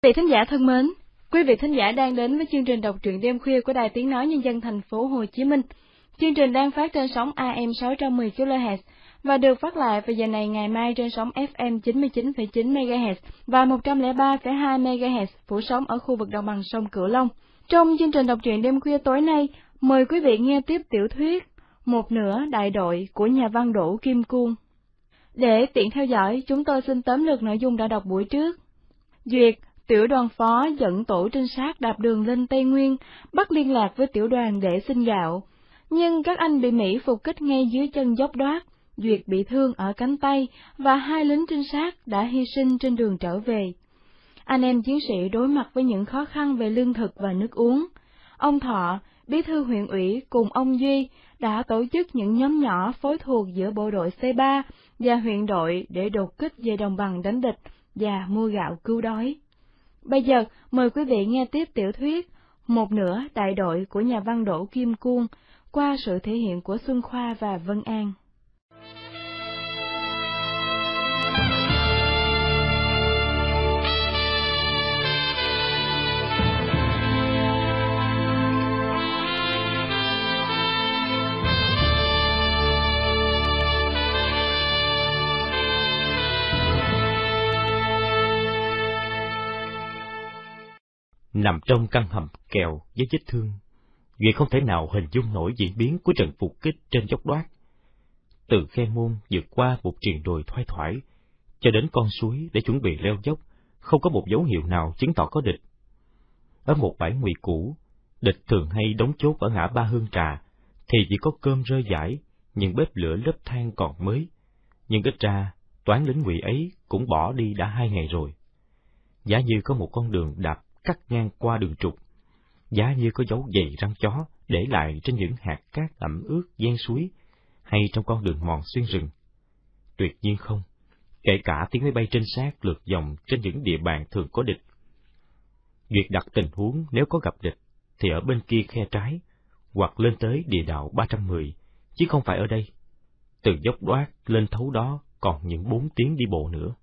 Quý vị thính giả thân mến, quý vị thính giả đang đến với chương trình đọc truyện đêm khuya của Đài Tiếng nói Nhân dân thành phố Hồ Chí Minh. Chương trình đang phát trên sóng AM 610 kHz và được phát lại vào giờ này ngày mai trên sóng FM 99,9 MHz và 103,2 MHz phủ sóng ở khu vực đồng bằng sông Cửu Long. Trong chương trình đọc truyện đêm khuya tối nay, mời quý vị nghe tiếp tiểu thuyết Một nửa đại đội của nhà văn Đỗ Kim Cương. Để tiện theo dõi, chúng tôi xin tóm lược nội dung đã đọc buổi trước. Duyệt, tiểu đoàn phó dẫn tổ trinh sát đạp đường lên Tây Nguyên, bắt liên lạc với tiểu đoàn để xin gạo. Nhưng các anh bị Mỹ phục kích ngay dưới chân dốc Đoát, Duyệt bị thương ở cánh tay và 2 lính trinh sát đã hy sinh trên đường trở về. Anh em chiến sĩ đối mặt với những khó khăn về lương thực và nước uống. Ông Thọ, bí thư huyện ủy cùng ông Duy đã tổ chức những nhóm nhỏ phối thuộc giữa bộ đội C3 và huyện đội để đột kích về đồng bằng đánh địch và mua gạo cứu đói. Bây giờ, mời quý vị nghe tiếp tiểu thuyết Một nửa đại đội của nhà văn Đỗ Kim Cương qua sự thể hiện của Xuân Khoa và Vân An. Nằm trong căn hầm kèo với vết thương, Duyệt không thể nào hình dung nổi diễn biến của trận phục kích trên dốc Đoát. Từ Khe Môn vượt qua một triền đồi thoai thoải, cho đến con suối để chuẩn bị leo dốc, không có một dấu hiệu nào chứng tỏ có địch. Ở một bãi ngụy cũ, địch thường hay đóng chốt ở ngã ba Hương Trà, thì chỉ có cơm rơi dãi, những bếp lửa lớp than còn mới. Nhưng ít ra, toán lính ngụy ấy cũng bỏ đi đã 2 ngày rồi. Giả như có một con đường đạp cắt ngang qua đường trục, giá như có dấu giày răng chó để lại trên những hạt cát ẩm ướt ven suối, hay trong con đường mòn xuyên rừng. Tuyệt nhiên không, kể cả tiếng máy bay trinh sát lượt vòng trên những địa bàn thường có địch. Duyệt đặt tình huống nếu có gặp địch, thì ở bên kia khe trái, hoặc lên tới địa đạo 310, chứ không phải ở đây. Từ dốc Đoát lên thấu đó còn những 4 tiếng đi bộ nữa.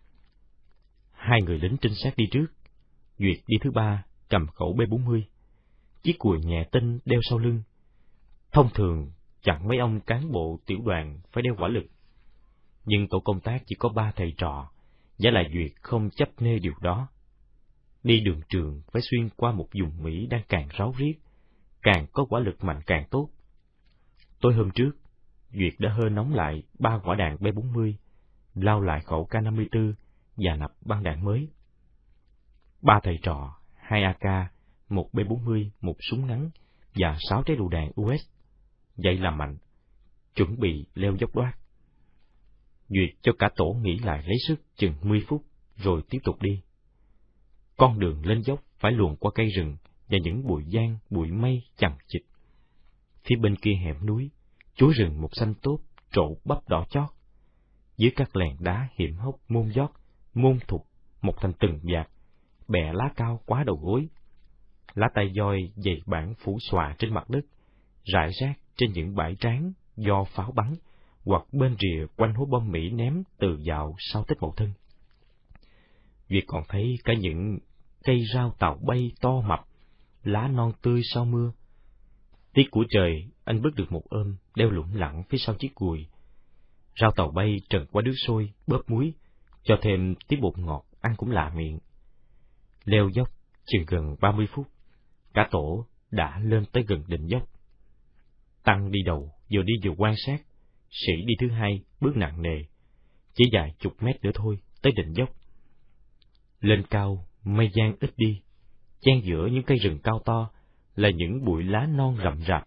2 người lính trinh sát đi trước, Duyệt đi thứ ba, cầm khẩu B40, chiếc cùi nhẹ tinh đeo sau lưng. Thông thường, chẳng mấy ông cán bộ tiểu đoàn phải đeo hỏa lực. Nhưng tổ công tác chỉ có 3 thầy trò, giả lại Duyệt không chấp nê điều đó. Đi đường trường phải xuyên qua một vùng Mỹ đang càng ráo riết, càng có hỏa lực mạnh càng tốt. Tối hôm trước, Duyệt đã hơi nóng lại 3 quả đạn B40, lao lại khẩu K54 và nạp băng đạn mới. 3 thầy trò, 2 AK, 1 B40, 1 súng ngắn và 6 trái lựu đạn US. Vậy là mạnh, chuẩn bị leo dốc Đoát. Duyệt cho cả tổ nghỉ lại lấy sức chừng 10 phút, rồi tiếp tục đi. Con đường lên dốc phải luồn qua cây rừng và những bụi giang, bụi mây chằng chịt. Phía bên kia hẻm núi, chuối rừng một xanh tốt, trổ bắp đỏ chót. Dưới các lèn đá hiểm hóc môn giót, môn thục, một thành từng vạt, bè lá cao quá đầu gối. Lá tay voi dày bản phủ xòa trên mặt đất, rải rác trên những bãi tráng do pháo bắn, hoặc bên rìa quanh hố bom Mỹ ném từ dạo sau Tết Mậu Thân. Duyệt còn thấy cả những cây rau tàu bay to mập, lá non tươi sau mưa. Tiết của trời, anh bước được một ôm, đeo lủng lẳng phía sau chiếc cùi. Rau tàu bay trần qua nước sôi, bóp muối, cho thêm tí bột ngọt, ăn cũng lạ miệng. Leo dốc chừng gần 30 phút, cả tổ đã lên tới gần đỉnh dốc. Tăng đi đầu, vừa đi vừa quan sát, Sĩ đi thứ hai, bước nặng nề, chỉ vài chục mét nữa thôi, tới đỉnh dốc. Lên cao, mây giăng ít đi, chen giữa những cây rừng cao to là những bụi lá non rậm rạp.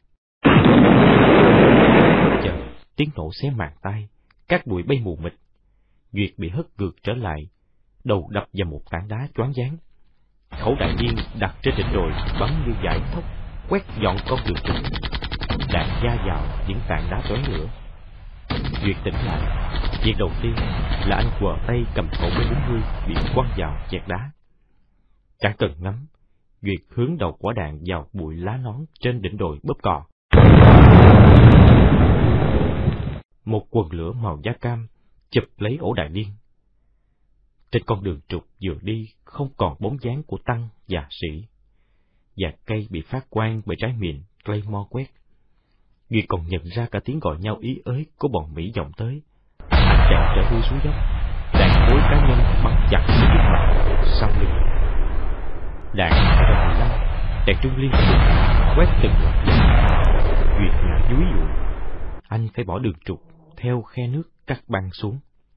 Chờ, tiếng nổ xé màng tai, các bụi bay mù mịt. Duyệt bị hất ngược trở lại, đầu đập vào một tảng đá choáng váng. Khẩu đạn viên đặt trên đỉnh đồi bắn như dải thóc, quét dọn con đường trục. Đạn va vào những tảng đá tóe lửa. Duyệt tỉnh lại, việc đầu tiên là anh quờ tay cầm khẩu B40 bị quăng vào chẹt đá. Chẳng cần ngắm, Duyệt hướng đầu quả đạn vào bụi lá nón trên đỉnh đồi bóp cò. Một quần lửa màu da cam chụp lấy ổ đạn điên. Trên con đường trục vừa đi không còn bóng dáng của tăng và sĩ, và cây bị phát quang bởi trái mìn Claymore quét. Duyệt còn nhận ra cả tiếng gọi nhau ý ới của bọn Mỹ vọng tới. Chàng trở lui xuống dốc, đạn khối cá nhân bắn chặt xuống trước mặt sau lưng. Đạn 15, đạn trung liên tục quét từng loạt. Duyệt ngã dúi dụi. Anh phải bỏ đường trục theo khe nước cắt băng xuống.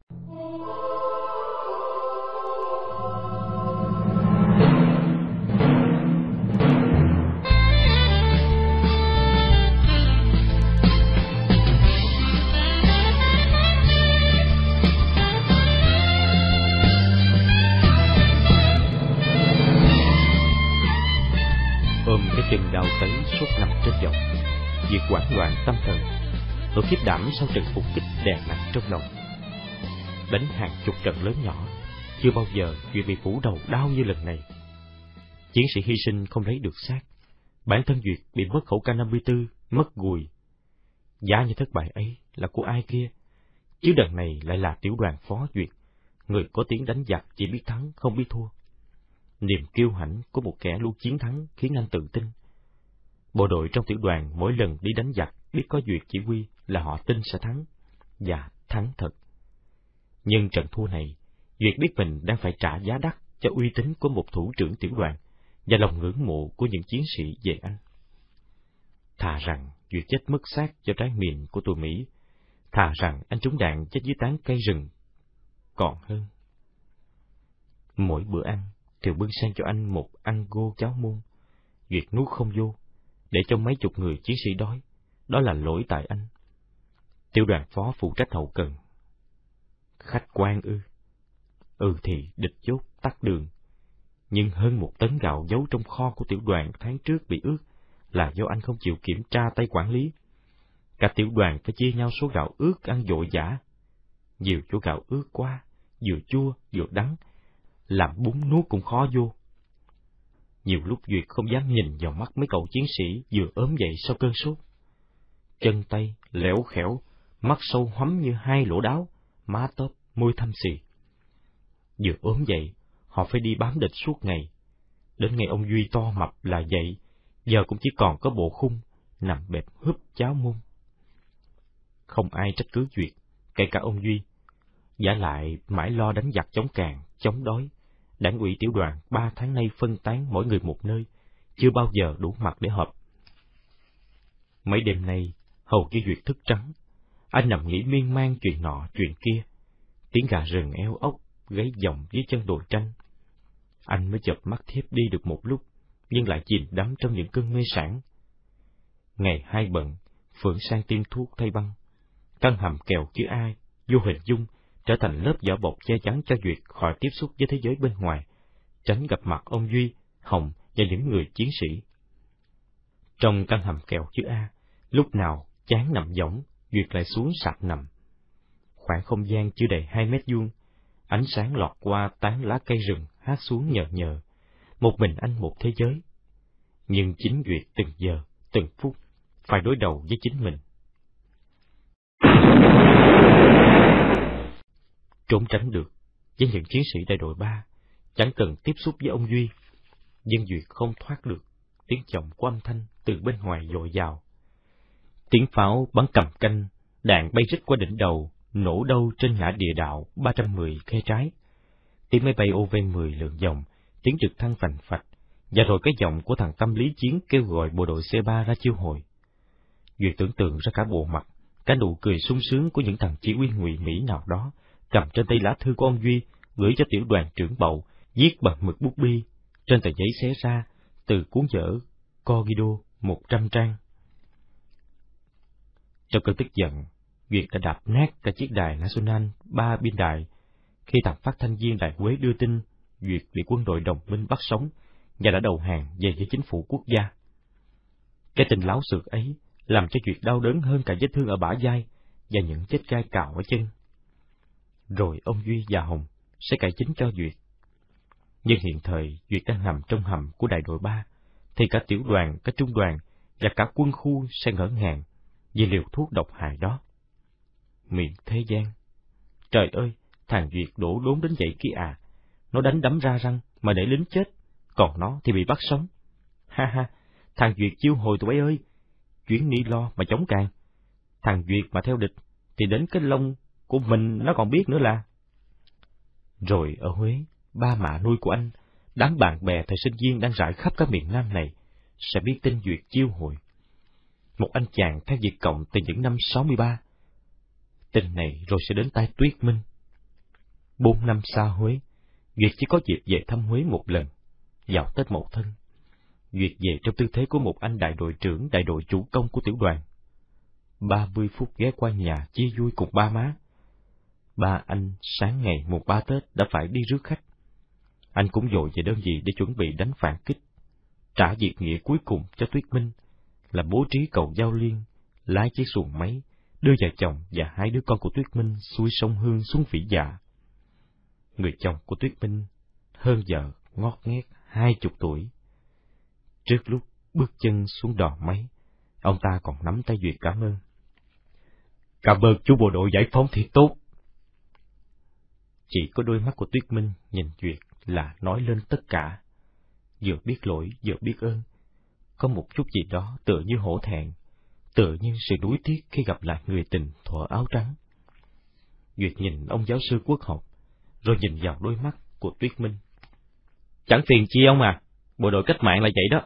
Ôm cái chân đau tấy suốt nằm trên dòng, Duyệt hoảng loạn tâm thần, nỗi khiếp đảm sau trận phục kích đè nặng trong lòng. Đánh hàng chục trận lớn nhỏ, chưa bao giờ Duyệt bị phủ đầu đau như lần này. Chiến sĩ hy sinh không lấy được xác, bản thân Duyệt bị mất khẩu K54, mất gùi. Giá như thất bại ấy là của ai kia, chứ đợt này lại là tiểu đoàn phó Duyệt, người có tiếng đánh giặc chỉ biết thắng không biết thua. Niềm kiêu hãnh của một kẻ luôn chiến thắng khiến anh tự tin. Bộ đội trong tiểu đoàn mỗi lần đi đánh giặc biết có Duyệt chỉ huy là họ tin sẽ thắng, và thắng thật. Nhưng trận thua này, Duyệt biết mình đang phải trả giá đắt cho uy tín của một thủ trưởng tiểu đoàn và lòng ngưỡng mộ của những chiến sĩ về anh. Thà rằng Duyệt chết mất xác cho trái mìn của tụi Mỹ, thà rằng anh trúng đạn chết dưới tán cây rừng, còn hơn. Mỗi bữa ăn, Thiều bưng sang cho anh một ăn gô cháo muôn. Duyệt nuốt không vô, để cho mấy chục người chiến sĩ đói. Đó là lỗi tại anh. Tiểu đoàn phó phụ trách hậu cần. Khách quan ư? Thì địch chốt tắt đường. Nhưng hơn 1 tấn gạo giấu trong kho của tiểu đoàn tháng trước bị ướt là do anh không chịu kiểm tra tay quản lý. Cả tiểu đoàn phải chia nhau số gạo ướt ăn vội vã. Nhiều chỗ gạo ướt quá, vừa chua vừa đắng, làm bún nuốt cũng khó vô. Nhiều lúc Duyệt không dám nhìn vào mắt mấy cậu chiến sĩ vừa ốm dậy sau cơn sốt. Chân tay lẻo khẽo, mắt sâu hoắm như 2 lỗ đáo, má tớp, môi thâm xì. Vừa ốm dậy, họ phải đi bám địch suốt ngày. Đến ngày ông Duy to mập là dậy, giờ cũng chỉ còn có bộ khung, nằm bẹp húp cháo muôn. Không ai trách cứ Duyệt, kể cả ông Duy. Vả lại mãi lo đánh giặc chống càn, chống đói. Đảng ủy tiểu đoàn 3 tháng nay phân tán mỗi người một nơi, chưa bao giờ đủ mặt để họp. Mấy đêm nay, hầu như Duyệt thức trắng. Anh nằm nghĩ miên man chuyện nọ chuyện kia. Tiếng gà rừng eo ốc, gáy vòng dưới chân đồi tranh. Anh mới chợp mắt thiếp đi được một lúc, nhưng lại chìm đắm trong những cơn mê sản. Ngày 2 bận, Phượng sang tiêm thuốc thay băng. Căn hầm kèo chữ A, vô hình dung, trở thành lớp vỏ bọc che chắn cho Duyệt khỏi tiếp xúc với thế giới bên ngoài, tránh gặp mặt ông Duy, Hồng và những người chiến sĩ. Trong căn hầm kèo chữ A, lúc nào chán nằm võng, Duyệt lại xuống sạp nằm. Khoảng không gian chưa đầy 2 mét vuông, ánh sáng lọt qua tán lá cây rừng hát xuống nhờ nhờ, một mình anh một thế giới. Nhưng chính Duyệt từng giờ, từng phút, phải đối đầu với chính mình. Trốn tránh được với những chiến sĩ đại đội 3, chẳng cần tiếp xúc với ông Duy, nhưng Duyệt không thoát được tiếng chồng của âm thanh từ bên ngoài dội vào. Tiếng pháo bắn cầm canh, đạn bay rít qua đỉnh đầu, nổ đâu trên ngã địa đạo 310 khe trái. Tiếng máy bay OV-10 lượn vòng, tiếng trực thăng phành phạch, và rồi cái giọng của thằng Tâm lý chiến kêu gọi bộ đội C3 ra chiêu hồi. Duyệt tưởng tượng ra cả bộ mặt, cả nụ cười sung sướng của những thằng chỉ huy ngụy Mỹ nào đó, cầm trên tay lá thư của ông Duy, gửi cho tiểu đoàn trưởng Bậu, viết bằng mực bút bi, trên tờ giấy xé ra, từ cuốn vở Corgido 100 trang. Trong cơn tức giận, Duyệt đã đạp nát cả chiếc đài National 3 biên đài, khi thằng phát thanh viên đài Quế đưa tin Duyệt bị quân đội đồng minh bắt sống và đã đầu hàng về với chính phủ quốc gia. Cái tin láo xược ấy làm cho Duyệt đau đớn hơn cả vết thương ở bả vai và những vết gai cào ở chân. Rồi ông Duy và Hồng sẽ cải chính cho Duyệt. Nhưng hiện thời Duyệt đang nằm trong hầm của đại đội 3, thì cả tiểu đoàn, cả trung đoàn và cả quân khu sẽ ngỡ ngàng vì liều thuốc độc hại đó. Miệng thế gian. Trời ơi, thằng Duyệt đổ đốn đến vậy kia à, nó đánh đấm ra răng mà để lính chết, còn nó thì bị bắt sống. Ha ha, thằng Duyệt chiêu hồi tụi bay ơi, chuyến ni lo mà chống càng. Thằng Duyệt mà theo địch, thì đến cái lông của mình nó còn biết nữa là. Rồi ở Huế, ba mạ nuôi của anh, đám bạn bè thời sinh viên đang rải khắp cả miền Nam này, sẽ biết tên Duyệt chiêu hồi. Một anh chàng theo Việt Cộng từ những năm 63. Tin này rồi sẽ đến tai Tuyết Minh. 4 năm xa Huế, Duyệt chỉ có dịp về thăm Huế một lần, vào Tết Mậu Thân. Duyệt về trong tư thế của một anh đại đội trưởng, đại đội chủ công của tiểu đoàn. 30 phút ghé qua nhà chia vui cùng ba má. Ba anh sáng ngày mùng 3 Tết đã phải đi rước khách. Anh cũng vội về đơn vị để chuẩn bị đánh phản kích. Trả việc nghĩa cuối cùng cho Tuyết Minh là bố trí cầu giao liên, lái chiếc xuồng máy, đưa vợ chồng và 2 đứa con của Tuyết Minh xuôi sông Hương xuống Vĩ Dạ. Người chồng của Tuyết Minh hơn vợ ngót nghét 20 tuổi. Trước lúc bước chân xuống đò máy, ông ta còn nắm tay Duyệt cảm ơn. Cảm ơn chú bộ đội giải phóng thiệt tốt. Chỉ có đôi mắt của Tuyết Minh nhìn Duyệt là nói lên tất cả. Vừa biết lỗi, vừa biết ơn. Có một chút gì đó tựa như hổ thẹn, tựa như sự nuối tiếc khi gặp lại người tình thuở áo trắng. Duyệt nhìn ông giáo sư quốc học, rồi nhìn vào đôi mắt của Tuyết Minh. Chẳng phiền chi ông à, bộ đội cách mạng là vậy đó.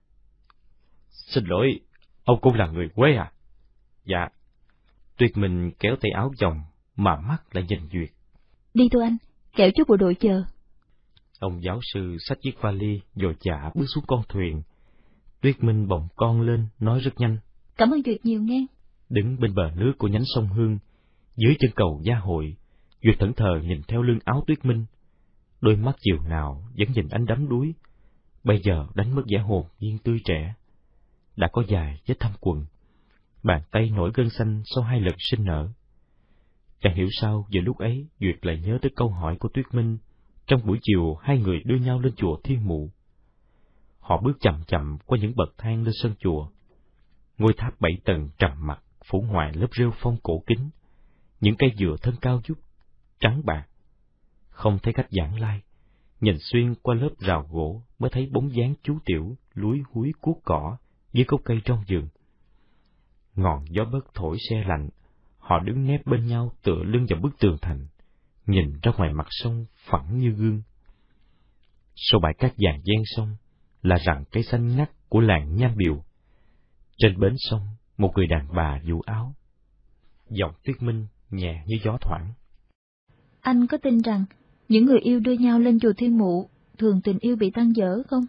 Xin lỗi, ông cũng là người quê à? Dạ. Tuyết Minh kéo tay áo chồng, mà mắt lại nhìn Duyệt. Đi thôi anh, kẻo chú bộ đội chờ. Ông giáo sư xách chiếc vali dội dã bước xuống con thuyền. Tuyết Minh bồng con lên, nói rất nhanh. Cảm ơn Duyệt nhiều nghe. Đứng bên bờ nước của nhánh sông Hương, dưới chân cầu Gia Hội, Duyệt thẫn thờ nhìn theo lưng áo Tuyết Minh. Đôi mắt chiều nào vẫn nhìn anh đắm đuối, bây giờ đánh mất vẻ hồn nhiên tươi trẻ. Đã có vài vết thâm quần, bàn tay nổi gân xanh sau 2 lần sinh nở. Chẳng hiểu sao giờ lúc ấy Duyệt lại nhớ tới câu hỏi của Tuyết Minh trong buổi chiều 2 người đưa nhau lên chùa Thiên Mụ. Họ bước chậm chậm qua những bậc thang lên sân chùa. Ngôi tháp 7 tầng trầm mặc phủ ngoài lớp rêu phong cổ kính, những cây dừa thân cao vút, trắng bạc. Không thấy khách giảng lai, nhìn xuyên qua lớp rào gỗ mới thấy bóng dáng chú Tiểu lúi húi cuốc cỏ dưới gốc cây trong vườn. Ngọn gió bấc thổi se lạnh, họ đứng nép bên nhau tựa lưng vào bức tường thành, nhìn ra ngoài mặt sông phẳng như gương. Sau bãi cát vàng gian sông là rặng cây xanh ngắt của làng Nham Biều. Trên bến sông, một người đàn bà vũ áo. Giọng Tuyết Minh nhẹ như gió thoảng. Anh có tin rằng những người yêu đưa nhau lên chùa Thiên Mụ thường tình yêu bị tan vỡ không?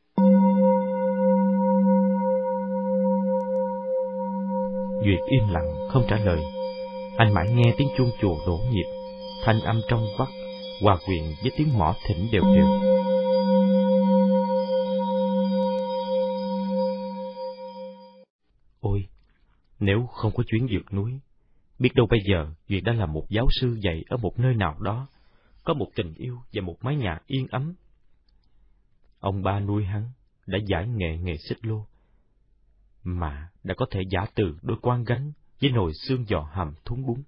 Duyệt im lặng không trả lời. Anh mãi nghe tiếng chuông chùa đổ nhịp, thanh âm trong vắt hòa quyện với tiếng mõ thỉnh đều đều. Ôi, nếu không có chuyến vượt núi, biết đâu bây giờ Duyệt đã là một giáo sư dạy ở một nơi nào đó, có một tình yêu và một mái nhà yên ấm. Ông ba nuôi hắn đã giải nghề xích lô, mà đã có thể giả từ đôi quan gánh với nồi xương giò hầm thúng bún.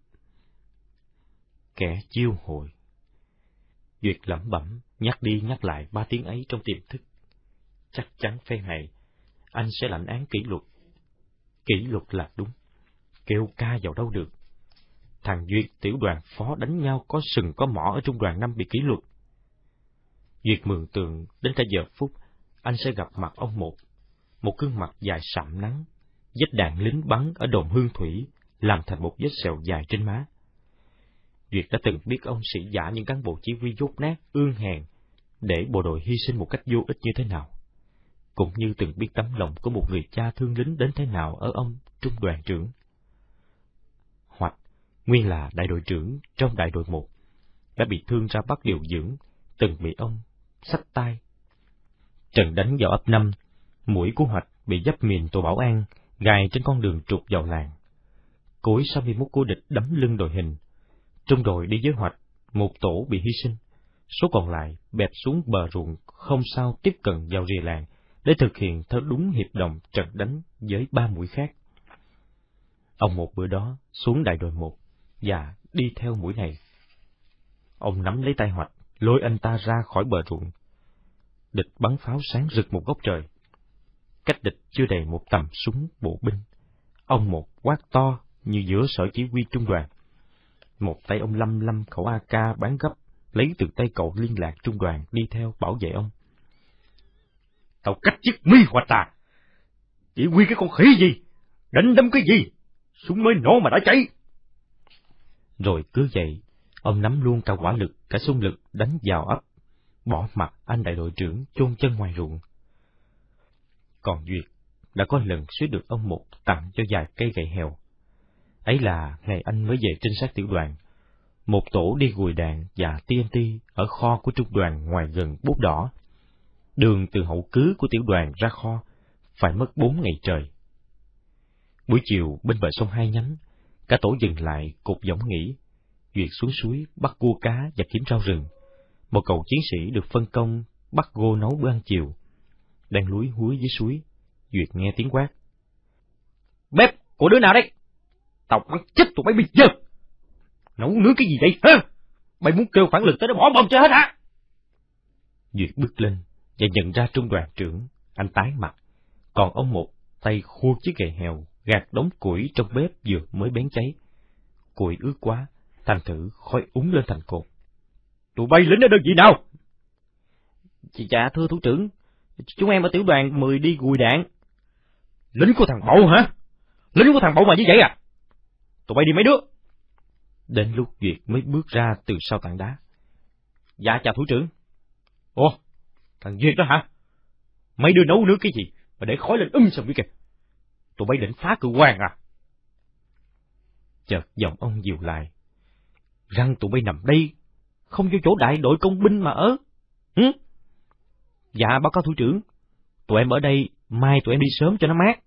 Kẻ chiêu hồi. Duyệt lẩm bẩm, nhắc đi nhắc lại 3 tiếng ấy trong tiềm thức. Chắc chắn phen này, anh sẽ lãnh án kỷ luật. Kỷ luật là đúng, kêu ca vào đâu được. Thằng Duyệt tiểu đoàn phó đánh nhau có sừng có mỏ ở trung đoàn 5 bị kỷ luật. Duyệt mường tượng đến cả giờ phút anh sẽ gặp mặt ông một gương mặt dài sạm nắng, vết đạn lính bắn ở đồn Hương Thủy làm thành một vết sẹo dài trên má. Duyệt đã từng biết ông sĩ giả những cán bộ chỉ huy dốt nát, ương hèn để bộ đội hy sinh một cách vô ích như thế nào, cũng như từng biết tấm lòng của một người cha thương lính đến thế nào ở ông trung đoàn trưởng. Hoặc nguyên là đại đội trưởng trong đại đội 1, đã bị thương ra Bắc điều dưỡng, từng bị ông xách tay. Trận đánh vào ấp 5, mũi của Hoạch bị giáp mìn tổ bảo an gài trên con đường trục vào làng. Cối 61 của địch đấm lưng đội hình. Trung đội đi với Hoạch, một tổ bị hy sinh, số còn lại bẹp xuống bờ ruộng không sao tiếp cận vào rìa làng để thực hiện theo đúng hiệp đồng trận đánh với 3 mũi khác. Ông một bữa đó xuống đại đội 1 và đi theo mũi này. Ông nắm lấy tay Hoạch, lôi anh ta ra khỏi bờ ruộng. Địch bắn pháo sáng rực một góc trời. Cách địch chưa đầy một tầm súng bộ binh, ông một quát to như giữa sở chỉ huy trung đoàn. Một tay ông lăm khẩu AK bán gấp, lấy từ tay cậu liên lạc trung đoàn đi theo bảo vệ ông. Tao cắt chiếc mi hoạch tà, chỉ huy cái con khỉ gì, đánh đâm cái gì, súng mới nổ mà đã cháy. Rồi cứ vậy, ông nắm luôn cả quả lực, cả xung lực đánh vào ấp, bỏ mặt anh đại đội trưởng chôn chân ngoài ruộng. Còn Duyệt đã có lần suýt được ông một tặng cho vài cây gậy hèo. Ấy là ngày anh mới về trinh sát tiểu đoàn, một tổ đi gùi đạn và TNT ở kho của trung đoàn ngoài gần Bốt Đỏ. Đường từ hậu cứ của tiểu đoàn ra kho phải mất 4 ngày trời. Buổi chiều bên bờ sông Hai Nhánh, cả tổ dừng lại cột võng nghỉ. Duyệt xuống suối bắt cua cá và kiếm rau rừng. Một cậu chiến sĩ được phân công bắt gô nấu bữa ăn chiều. Đang lúi húi dưới suối, Duyệt nghe tiếng quát: Bếp của đứa nào đấy? Tao bắn chết tụi bay bây giờ. Nấu nướng cái gì vậy hả? Mày muốn kêu phản lực tới nó bỏ bom cho hết hả? Duyệt bước lên và nhận ra trung đoàn trưởng. Anh tái mặt, còn ông một tay khua chiếc gậy hèo gạt đống củi trong bếp vừa mới bén cháy. Củi ướt quá, thành thử khói úng lên thành cột. Tụi bay lính ở đơn vị nào? Dạ thưa thủ trưởng, chúng em ở tiểu đoàn 10 đi gùi đạn. Lính của thằng Bậu hả? Lính của thằng Bậu mà như vậy à? Tụi bay đi mấy đứa? Đến lúc Duyệt mới bước ra từ sau tảng đá. Dạ chào thủ trưởng. Ồ, thằng Duyệt đó hả? Mấy đứa nấu nướng cái gì mà để khói lên sầm vậy kìa? Tụi bay định phá cự quan à? Chợt giọng ông dịu lại: Răng tụi bay nằm đây, không vô chỗ đại đội công binh mà ở. Dạ báo cáo thủ trưởng, tụi em ở đây, mai tụi em đi sớm cho nó mát.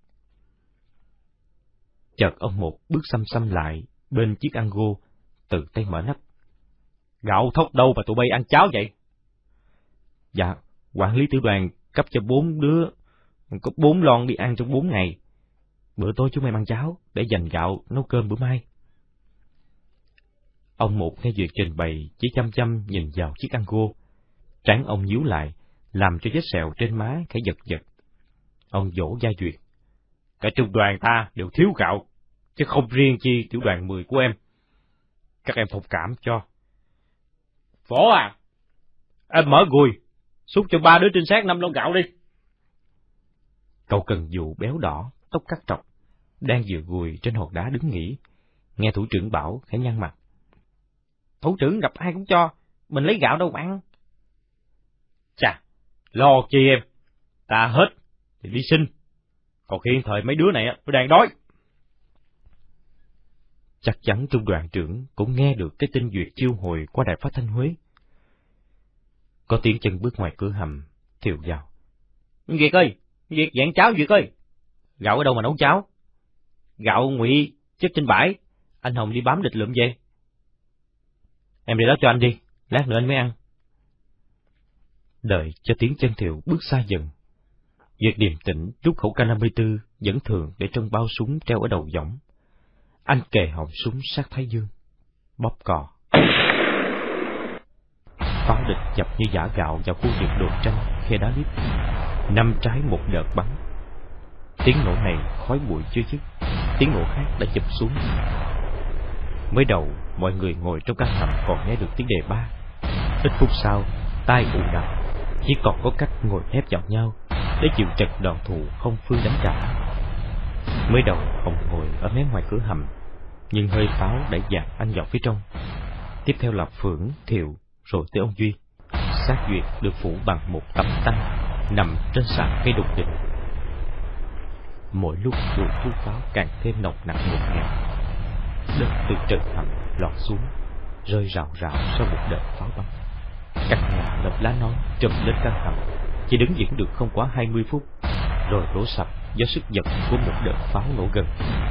Chợt ông một bước xăm lại bên chiếc ăn gô, từ tay mở nắp. Gạo thóc đâu mà tụi bay ăn cháo vậy? Dạ, quản lý tiểu đoàn cấp cho 4 đứa, có 4 lon đi ăn trong 4 ngày. Bữa tối chúng em ăn cháo, để dành gạo nấu cơm bữa mai. Ông một nghe Duyệt trình bày, chỉ chăm nhìn vào chiếc ăn gô. Trán ông nhíu lại, làm cho vết sẹo trên má khẽ giật. Ông dỗ vai Duyệt: Cả trung đoàn ta đều thiếu gạo, chứ không riêng chi tiểu đoàn 10 của em. Các em thông cảm cho. Phổ à, em mở gùi, xúc cho 3 đứa trinh sát 5 lon gạo đi. Cậu cần dù béo đỏ, tóc cắt trọc, đang vừa gùi trên hòn đá đứng nghỉ, nghe thủ trưởng bảo khẽ nhăn mặt. Thủ trưởng gặp ai cũng cho, mình lấy gạo đâu mà ăn. Chà, lo chi em, ta hết thì đi xin, còn hiện thời mấy đứa này nó đang đói. Chắc chắn trung đoàn trưởng cũng nghe được cái tin Duyệt chiêu hồi qua đài phát thanh Huế. Có tiếng chân bước ngoài cửa hầm, Thiều vào. Duyệt ơi, Duyệt dặn cháo Duyệt ơi. Gạo ở đâu mà nấu cháo? Gạo ngụy chất trên bãi, anh Hồng đi bám địch lượm về. Em để đó cho anh đi, lát nữa anh mới ăn. Đợi cho tiếng chân Thiều bước xa dần, Duyệt điềm tĩnh rút khẩu K54 vẫn thường để trong bao súng treo ở đầu võng. Anh kề họng súng sát thái dương, bóp cò. Pháo địch chập như giã gạo vào khu vực đồn tranh khe đá lít. 5 trái một đợt bắn. Tiếng nổ này khói bụi chưa dứt, tiếng nổ khác đã chụp xuống. Mới đầu mọi người ngồi trong căn hầm còn nghe được tiếng đề ba. Ít phút sau, tai ù đập, chỉ còn có cách ngồi ép vào nhau để chịu trận đòn thù không phương đánh trả. Mới đầu ông ngồi ở mé ngoài cửa hầm, nhưng hơi pháo đã dạt anh vào phía trong. Tiếp theo là Phượng, Thiệu, rồi tới ông Duy. Xác Duyệt được phủ bằng một tấm tanh nằm trên sàn cây đục địch. Mỗi lúc mùi thuốc pháo càng thêm nồng nặc ngột ngạt. Đất từ trần hầm lọt xuống, rơi rào rào sau một đợt pháo bắn. Căn nhà lợp lá nón trùm lên căn hầm chỉ đứng vững được không quá 20 phút, rồi đổ sập do sức giật của một đợt pháo nổ gần.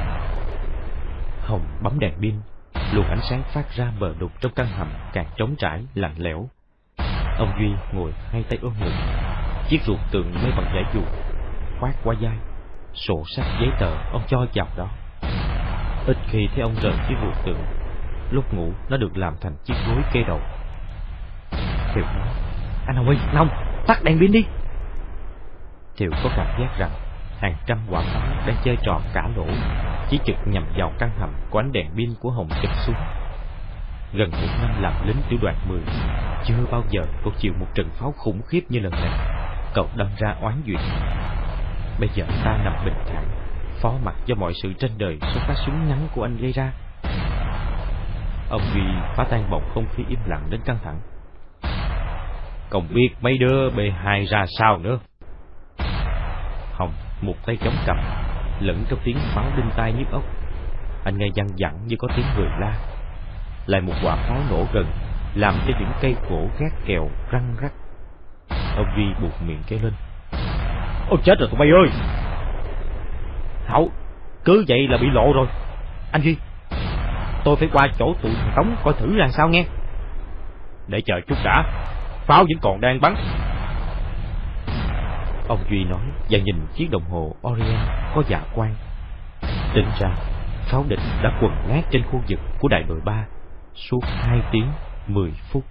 Hồng bấm đèn pin, luồng ánh sáng phát ra bờ đục trong căn hầm càng trống trải lạnh lẽo. Ông Duy ngồi hai tay ôm ngực, chiếc ruột tượng mấy bằng giải dù khoác qua vai, sổ sách giấy tờ ông cho vào đó. Ít khi thấy ông rời chiếc ruột tượng, lúc ngủ nó được làm thành chiếc gối kê đầu. Thiệu nói, anh Hồng ơi, anh Hồng, tắt đèn pin đi. Thiệu có cảm giác rằng hàng trăm quả pháo đang chơi trò cả lỗ, chỉ trực nhằm vào căn hầm của ánh đèn pin của Hồng chụp xuống. Gần 1 năm làm lính tiểu đoàn 10, chưa bao giờ cậu chịu một trận pháo khủng khiếp như lần này. Cậu đâm ra oán duyệt. Bây giờ ta nằm bình thản, phó mặc cho mọi sự trên đời số phát súng ngắn của anh gây ra. Ông Duy phá tan bầu không khí im lặng đến căng thẳng. Không biết mấy đứa B2 ra sao nữa. Hồng một tay chống cằm, lẫn trong tiếng pháo đinh tai nhức óc. Anh nghe văng vẳng như có tiếng người la. Lại một quả pháo nổ gần, làm cho những cây gỗ gác kèo răng rắc. Ông Duy buột miệng kêu lên, ôi chết rồi tụi bay ơi. Hảo, cứ vậy là bị lộ rồi. Anh Duy, tôi phải qua chỗ tụi thằng Tống coi thử là sao nghe. Để chờ chút đã, pháo vẫn còn đang bắn. Ông Duy nói và nhìn chiếc đồng hồ Orient có dạ quang. Tính ra pháo địch đã quần nát trên khu vực của đại đội 3 suốt 2 tiếng 10 phút.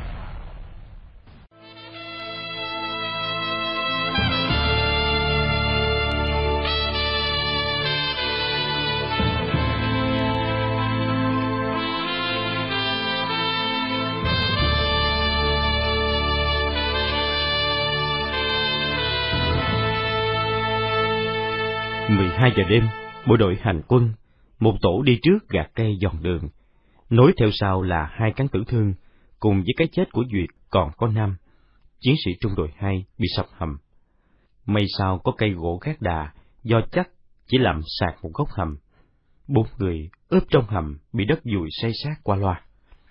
Mười 2 giờ đêm, bộ đội hành quân, một tổ đi trước gạt cây dọn đường, nối theo sau là 2 cán tử thương, cùng với cái chết của Duyệt còn có Nam, chiến sĩ trung đội 2 bị sập hầm. May sao có cây gỗ gác đà, do chắc chỉ làm sạt một góc hầm. 4 người ướp trong hầm bị đất dùi xây xác qua loa.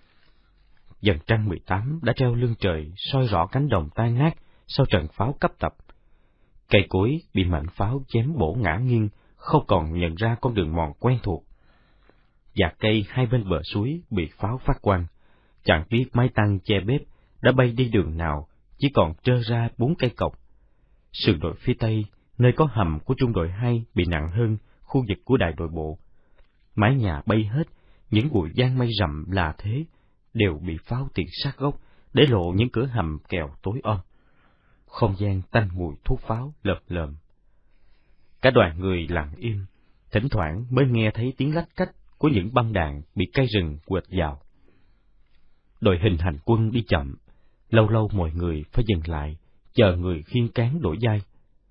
Dần trăng 18 đã treo lưng trời soi rõ cánh đồng tan nát sau trận pháo cấp tập. Cây cối bị mảnh pháo chém bổ ngã nghiêng, không còn nhận ra con đường mòn quen thuộc. Và cây hai bên bờ suối bị pháo phát quang, chẳng biết máy tăng che bếp đã bay đi đường nào, chỉ còn trơ ra 4 cây cọc. Sườn đội phía tây, nơi có hầm của trung đội 2 bị nặng hơn khu vực của đại đội bộ. Mái nhà bay hết, những bụi giăng mây rậm là thế, đều bị pháo tiện sát gốc, để lộ những cửa hầm kèo tối om. Không gian tanh mùi thuốc pháo lợm lợm. Cả đoàn người lặng im, thỉnh thoảng mới nghe thấy tiếng lách cách của những băng đạn bị cây rừng quệt vào. Đội hình hành quân đi chậm, lâu lâu mọi người phải dừng lại, chờ người khiêng cán đổi vai.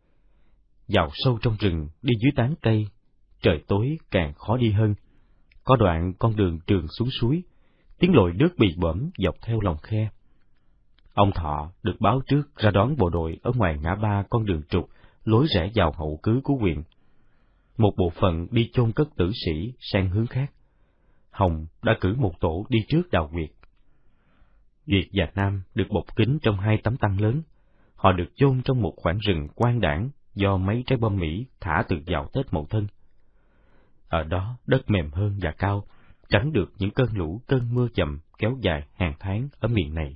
Vào sâu trong rừng, đi dưới tán cây, trời tối càng khó đi hơn. Có đoạn con đường trườn xuống suối, tiếng lội nước bị bõm dọc theo lòng khe. Ông Thọ được báo trước ra đón bộ đội ở ngoài ngã ba con đường trục, lối rẽ vào hậu cứ của huyện. Một bộ phận đi chôn cất tử sĩ sang hướng khác. Hồng đã cử một tổ đi trước đào huyệt. Duyệt và Nam được bọc kín trong 2 tấm tăng lớn. Họ được chôn trong một khoảng rừng quang đãng do mấy trái bom Mỹ thả từ vào Tết Mậu Thân. Ở đó đất mềm hơn và cao, tránh được những cơn lũ cơn mưa chậm kéo dài hàng tháng ở miền này.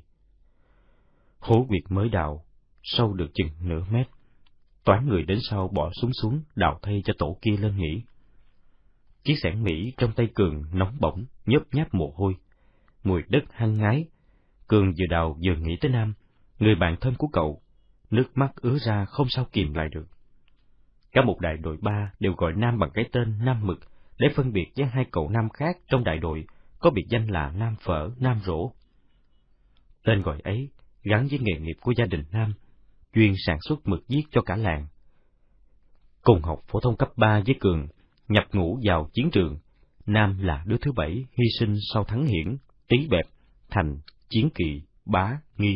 Hố huyệt mới đào, sâu được chừng nửa mét. Toán người đến sau bỏ súng xuống đào thay cho tổ kia lên nghỉ. Chiếc xẻng Mỹ trong tay Cường nóng bỏng, nhớp nháp mồ hôi, mùi đất hăng ngái. Cường vừa đào vừa nghĩ tới Nam, người bạn thân của cậu, nước mắt ứa ra không sao kìm lại được. Cả một đại đội 3 đều gọi Nam bằng cái tên Nam Mực, để phân biệt với 2 cậu Nam khác trong đại đội có biệt danh là Nam Phở, Nam Rỗ. Tên gọi ấy gắn với nghề nghiệp của gia đình Nam, chuyên sản xuất mực viết cho cả làng. Cùng học phổ thông cấp 3 với Cường, nhập ngũ vào chiến trường, Nam là đứa thứ 7 hy sinh sau Thắng Hiển, Tý Bẹp, Thành, Chiến Kỵ, Bá, Nghi.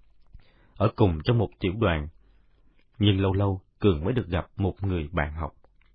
Ở cùng trong một tiểu đoàn, nhưng lâu lâu Cường mới được gặp một người bạn học.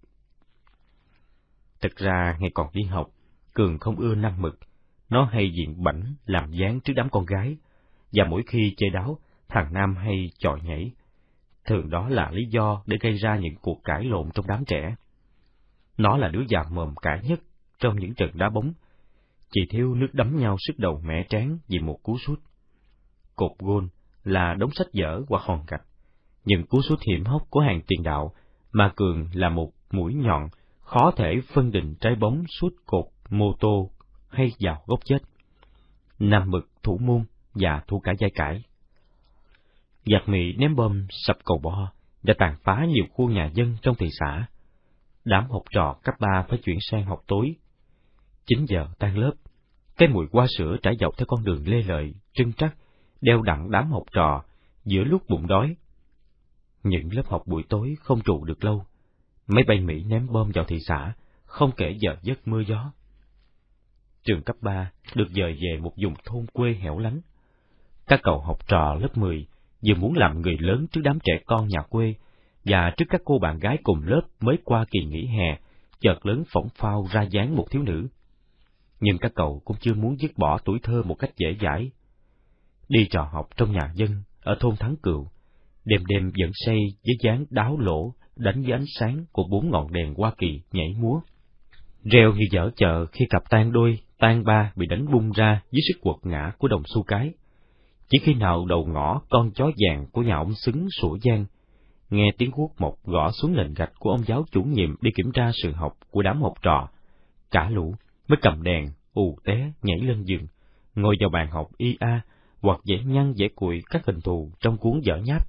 Thực ra ngày còn đi học, Cường không ưa Nam Mực, nó hay diện bảnh làm dáng trước đám con gái, và mỗi khi chơi đáo, thằng Nam hay chọi nhảy. Thường đó là lý do để gây ra những cuộc cãi lộn trong đám trẻ. Nó là đứa già mồm cãi nhất trong những trận đá bóng, chỉ thiếu nước đấm nhau sứt đầu mẻ trán vì một cú sút. Cột gôn là đống sách vở hoặc hòn gạch, những cú sút hiểm hóc của hàng tiền đạo mà Cường là một mũi nhọn, khó thể phân định trái bóng sút cột mô tô hay vào góc chết. Nam Mực thủ môn và thua cả dây cải. Giặc Mỹ ném bom sập cầu Bo và tàn phá nhiều khu nhà dân trong thị xã. Đám học trò cấp 3 phải chuyển sang học tối. 9 giờ tan lớp, cái mùi hoa sữa trải dọc theo con đường lê lợi, trưng trắc, đeo đặng đám học trò giữa lúc bụng đói. Những lớp học buổi tối không trụ được lâu. Máy bay Mỹ ném bom vào thị xã, không kể giờ giấc mưa gió. Trường cấp 3 được dời về một vùng thôn quê hẻo lánh. Các cậu học trò lớp 10 vừa muốn làm người lớn trước đám trẻ con nhà quê, và trước các cô bạn gái cùng lớp mới qua kỳ nghỉ hè, chợt lớn phỏng phao ra dáng một thiếu nữ. Nhưng các cậu cũng chưa muốn dứt bỏ tuổi thơ một cách dễ dãi. Đi trò học trong nhà dân ở thôn Thắng Cựu, đêm đêm vẫn say với dáng đáo lỗ đánh với ánh sáng của 4 ngọn đèn Hoa Kỳ nhảy múa. Reo như dở chợ khi cặp tan đôi, tan ba bị đánh bung ra dưới sức quật ngã của đồng xu cái. Chỉ khi nào đầu ngõ con chó vàng của nhà ông Xứng sủa vang, nghe tiếng guốc mộc gõ xuống nền gạch của ông giáo chủ nhiệm đi kiểm tra sự học của đám học trò, cả lũ mới cầm đèn ù té nhảy lên giường, ngồi vào bàn học IA hoặc vẽ nhăn vẽ cụi các hình thù trong cuốn vở nháp.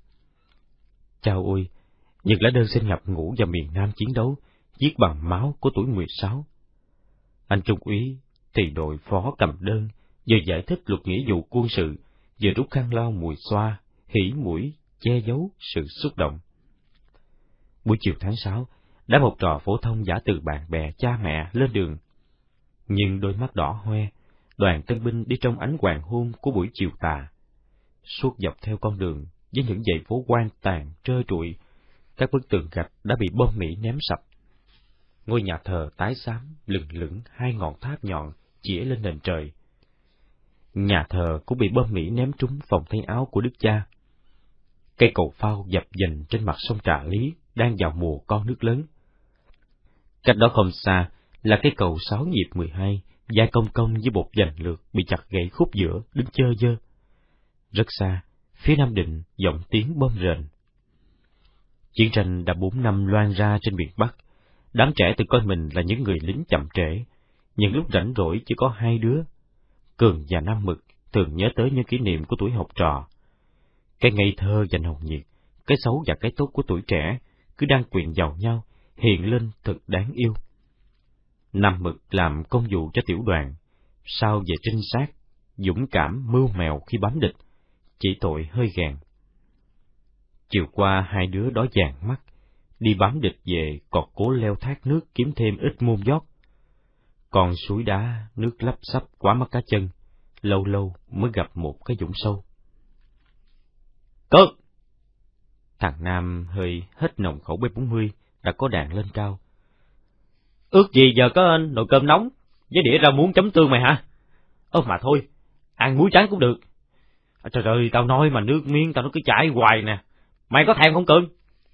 Chao ôi, những lá đơn xin nhập ngũ vào miền Nam chiến đấu, viết bằng máu của tuổi 16. Anh trung úy thì đội phó cầm đơn, vừa giải thích luật nghĩa vụ quân sự, vừa rút khăn lau mùi xoa, hỉ mũi, che giấu sự xúc động. Buổi chiều tháng 6, đám học trò phổ thông giả từ bạn bè cha mẹ lên đường. Nhưng đôi mắt đỏ hoe, đoàn tân binh đi trong ánh hoàng hôn của buổi chiều tà. Suốt dọc theo con đường, với những dãy phố hoang tàn trơ trụi, các bức tường gạch đã bị bom Mỹ ném sập. Ngôi nhà thờ tái xám lừng lững 2 ngọn tháp nhọn chĩa lên nền trời. Nhà thờ cũng bị bom Mỹ ném trúng vòng tay áo của đức cha. Cây cầu phao dập dềnh trên mặt sông Trà Lý đang vào mùa con nước lớn. Cách đó không xa là cây cầu 6 nhịp 12, dài cong cong với bột vành lượt bị chặt gãy khúc giữa, đứng chơ vơ. Rất xa, phía Nam Định vọng tiếng bom rền. Chiến tranh đã 4 năm loan ra trên miền Bắc. Đám trẻ tự coi mình là những người lính chậm trễ, nhưng lúc rảnh rỗi chỉ có 2 đứa. Cường và Nam Mực thường nhớ tới những kỷ niệm của tuổi học trò. Cái ngây thơ và nồng nhiệt, cái xấu và cái tốt của tuổi trẻ cứ đang quyện vào nhau, hiện lên thật đáng yêu. Nam Mực làm công vụ cho tiểu đoàn, sau về trinh sát, dũng cảm mưu mèo khi bám địch, chỉ tội hơi gàn. Chiều qua 2 đứa đói vàng mắt, đi bám địch về còn cố leo thác nước kiếm thêm ít môn giót. Còn suối đá, nước lấp xấp quá mắt cá chân, lâu lâu mới gặp một cái vũng sâu. Cất! Thằng Nam hơi hết nòng khẩu B40, đã có đạn lên cao. Ước gì giờ có nồi cơm nóng, với đĩa rau muống chấm tương mày hả? Mà thôi, ăn muối trắng cũng được. Trời ơi, tao nói mà nước miếng tao nó cứ chảy hoài nè, mày có thèm không Cưng?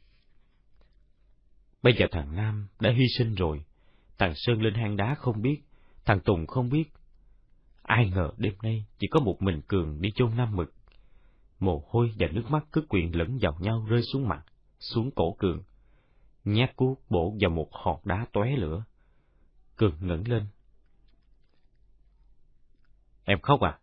Bây giờ thằng Nam đã hy sinh rồi, thằng Sơn lên hang đá không biết, thằng Tùng không biết. Ai ngờ đêm nay chỉ có một mình Cường đi chôn Nam Mực. Mồ hôi và nước mắt cứ quyện lẫn vào nhau rơi xuống mặt, xuống cổ Cường. Nhát cuốc bổ vào một hòn đá tóe lửa. Cường ngẩng lên. Em khóc à?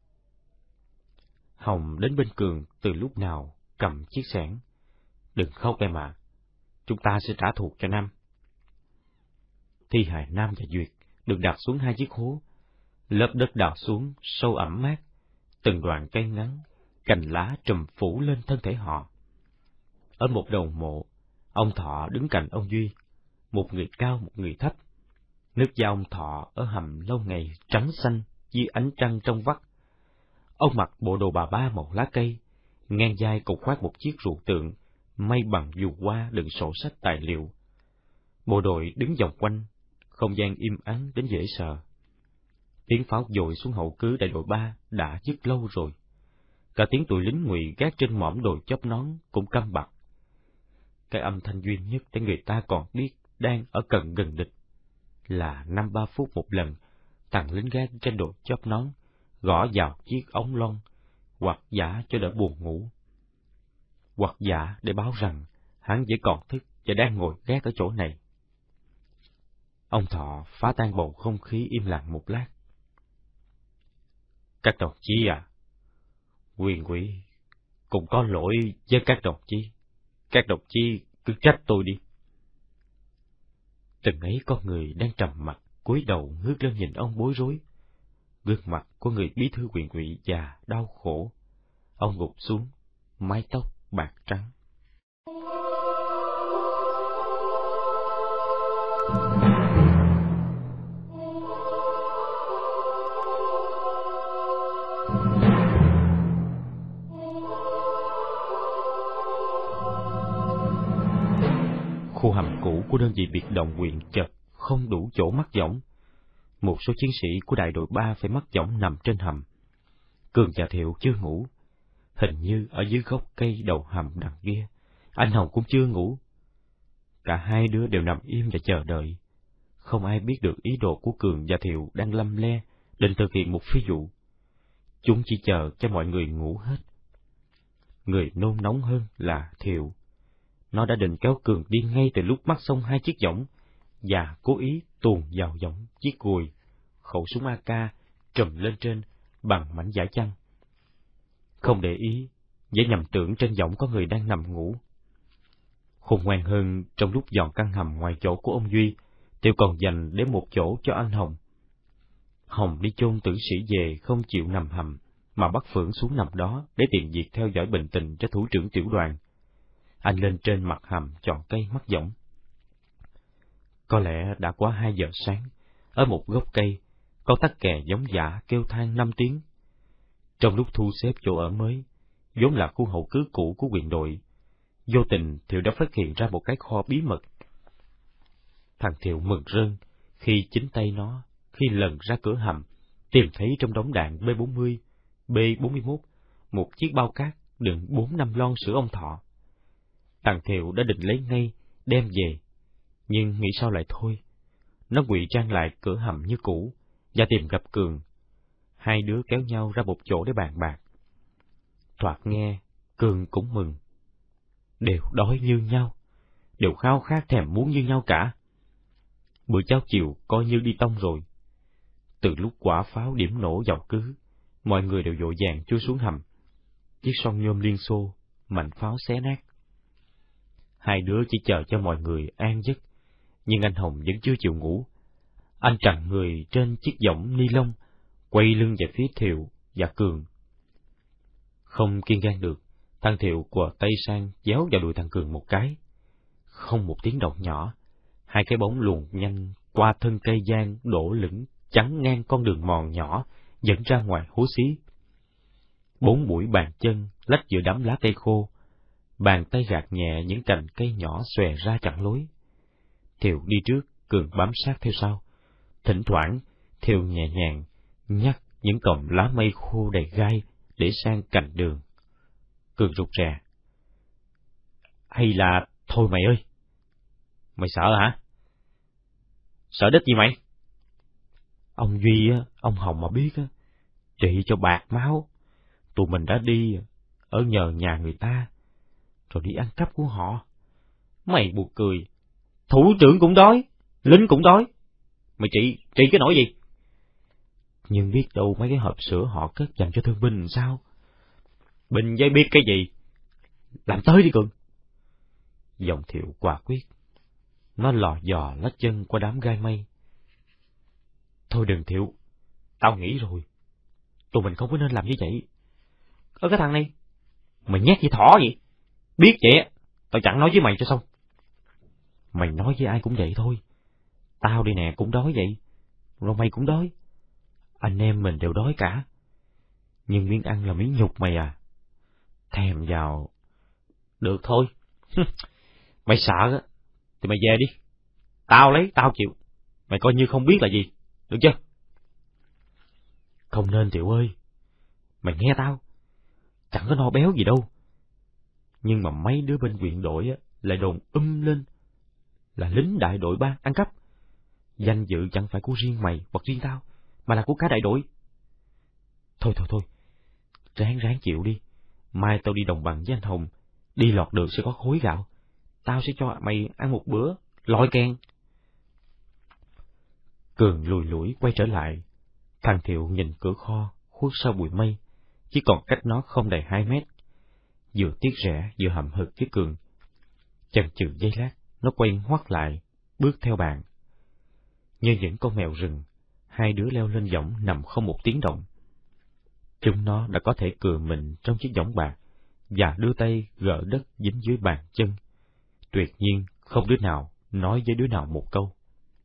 Hồng đến bên Cường từ lúc nào, cầm chiếc xẻng. Đừng khóc em ạ, chúng ta sẽ trả thù cho Nam. Thi hài Nam và Duyệt được đặt xuống 2 chiếc hố. Lớp đất đào xuống sâu ẩm mát, từng đoạn cây ngắn, cành lá trùm phủ lên thân thể họ. Ở một đầu mộ, ông Thọ đứng cạnh ông Duy, một người cao một người thấp. Nước da ông Thọ ở hầm lâu ngày trắng xanh dưới ánh trăng trong vắt. Ông mặc bộ đồ bà ba màu lá cây, ngang vai cột khoác một chiếc rượu tượng may bằng dù hoa đựng sổ sách tài liệu. Bộ đội đứng vòng quanh, không gian im ắng đến dễ sợ. Tiếng pháo dội xuống hậu cứ đại đội 3 đã dứt lâu rồi. Cả tiếng tụi lính ngụy gác trên mỏm đồi chóp nón cũng câm bặt. Cái âm thanh duy nhất để người ta còn biết đang ở cận gần địch là 5-3 phút một lần, thằng lính gác trên đồi chóp nón gõ vào chiếc ống lon, hoặc giả cho đỡ buồn ngủ, hoặc giả để báo rằng hắn vẫn còn thức và đang ngồi gác ở chỗ này. Ông Thọ phá tan bầu không khí im lặng một lát. Các đồng chí à, Quyền Quỷ cũng có lỗi với các đồng chí. Các đồng chí cứ trách tôi đi. Từng ấy con người đang trầm mặt, cúi đầu ngước lên nhìn ông bối rối. Gương mặt của người bí thư Quyền Quỷ già đau khổ. Ông gục xuống, mái tóc bạc trắng. Khu hầm cũ của đơn vị biệt động huyện chật không đủ chỗ mắc võng. Một số chiến sĩ của đại đội 3 phải mắc võng nằm trên hầm. Cường và Thiệu chưa ngủ. Hình như ở dưới gốc cây đầu hầm đằng kia, anh Hồng cũng chưa ngủ. Cả hai đứa đều nằm im và chờ đợi. Không ai biết được ý đồ của Cường và Thiệu đang lăm le định thực hiện một phi vụ. Chúng chỉ chờ cho mọi người ngủ hết. Người nôn nóng hơn là Thiệu. Nó đã định kéo Cường đi ngay từ lúc mắc xong 2 chiếc võng và cố ý tuồn vào võng chiếc gùi, khẩu súng AK trùm lên trên bằng mảnh vải chăn. Không để ý, dễ nhầm tưởng trên võng có người đang nằm ngủ. Khôn ngoan hơn, trong lúc dọn căn hầm ngoài chỗ của ông Duy, Thiệu còn dành đến một chỗ cho anh Hồng. Hồng đi chôn tử sĩ về không chịu nằm hầm, mà bắt Phượng xuống nằm đó để tiện việc theo dõi bệnh tình cho thủ trưởng tiểu đoàn. Anh lên trên mặt hầm chọn cây mắc võng. Có lẽ đã quá 2 giờ sáng, ở một gốc cây, con tắc kè giống dã kêu than 5 tiếng. Trong lúc thu xếp chỗ ở mới, vốn là khu hậu cứ cũ của huyện đội, vô tình Thiệu đã phát hiện ra một cái kho bí mật. Thằng Thiệu mừng rơn khi chính tay nó, khi lần ra cửa hầm, tìm thấy trong đống đạn B40, B41, một chiếc bao cát đựng 4-5 lon sữa ông Thọ. Thằng Thiệu đã định lấy ngay, đem về, nhưng nghĩ sao lại thôi. Nó ngụy trang lại cửa hầm như cũ, và tìm gặp Cường. Hai đứa kéo nhau ra một chỗ để bàn bạc. Thoạt nghe, Cường cũng mừng. Đều đói như nhau, đều khao khát thèm muốn như nhau cả. Bữa cháo chiều coi như đi tông rồi. Từ lúc quả pháo điểm nổ vào cứ, mọi người đều vội vàng chui xuống hầm. Chiếc son nhôm Liên Xô, mảnh pháo xé nát. Hai đứa chỉ chờ cho mọi người an giấc, nhưng anh Hồng vẫn chưa chịu ngủ. Anh trằn người trên chiếc võng ni lông, quay lưng về phía Thiệu và Cường. Không kiên gan được, thằng Thiệu quờ tay sang déo vào đùi thằng Cường một cái. Không một tiếng động nhỏ, hai cái bóng luồn nhanh qua thân cây giang đổ lửng chắn ngang con đường mòn nhỏ dẫn ra ngoài hố xí. 4 mũi bàn chân lách giữa đám lá cây khô, bàn tay gạt nhẹ những cành cây nhỏ xòe ra chặn lối. Thiệu đi trước, Cường bám sát theo sau. Thỉnh thoảng, Thiệu nhẹ nhàng nhắc những cọng lá mây khô đầy gai để sang cạnh đường. Cường rụt rè. Hay là thôi mày ơi. Mày sợ hả? Sợ đít gì mày? Ông Duy á, ông Hồng mà biết á, trị cho bạc máu. Tụi mình đã đi ở nhờ nhà người ta, rồi đi ăn cắp của họ. Mày buồn cười. Thủ trưởng cũng đói, lính cũng đói. Mày trị cái nỗi gì? Nhưng biết đâu mấy cái hộp sữa họ cất dành cho thương binh làm sao? Binh với biết cái gì? Làm tới đi Cường. Giọng Thiệu quả quyết. Nó lò dò lách chân qua đám gai mây. Thôi đừng Thiệu, tao nghĩ rồi. Tụi mình không có nên làm như vậy. Ơ cái thằng này, mày nhát như thỏ vậy. Biết vậy, tao chẳng nói với mày cho xong. Mày nói với ai cũng vậy thôi. Tao đi nè cũng đói vậy, rồi mày cũng đói. Anh em mình đều đói cả. Nhưng miếng ăn là miếng nhục mày à. Thèm vào. Được thôi. Mày sợ á, thì mày về đi. Tao lấy, tao chịu. Mày coi như không biết là gì, được chưa? Không nên Thiệu ơi. Mày nghe tao, chẳng có no béo gì đâu. Nhưng mà mấy đứa bên huyện đội á lại đồn lên là lính đại đội 3 ăn cắp. Danh dự chẳng phải của riêng mày hoặc riêng tao, mà là của cả đại đội. Thôi, ráng chịu đi. Mai tao đi đồng bằng với anh Hồng, đi lọt được sẽ có khối gạo. Tao sẽ cho mày ăn một bữa lòi kèn. Cường lùi lủi quay trở lại. Thằng Thiệu nhìn cửa kho khuất sau bụi mây, chỉ còn cách nó không đầy 2 mét. Vừa tiếc rẻ vừa hậm hực với Cường. Chần chừ giây lát, nó quay ngoắt lại, bước theo bạn. Như những con mèo rừng, hai đứa leo lên võng nằm không một tiếng động. Chúng nó đã có thể cựa mình trong chiếc võng bạc và đưa tay gỡ đất dính dưới bàn chân. Tuyệt nhiên không đứa nào nói với đứa nào một câu.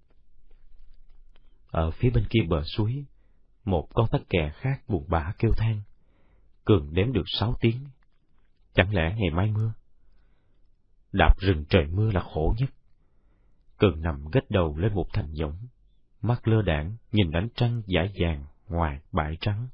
Ở phía bên kia bờ suối, một con tắc kè khác buồn bã kêu than. Cường đếm được 6 tiếng. Chẳng lẽ ngày mai mưa? Đạp rừng trời mưa là khổ nhất. Cường nằm gách đầu lên một thành võng, mắt lơ đãng nhìn ánh trăng dải dàng ngoài bãi trắng.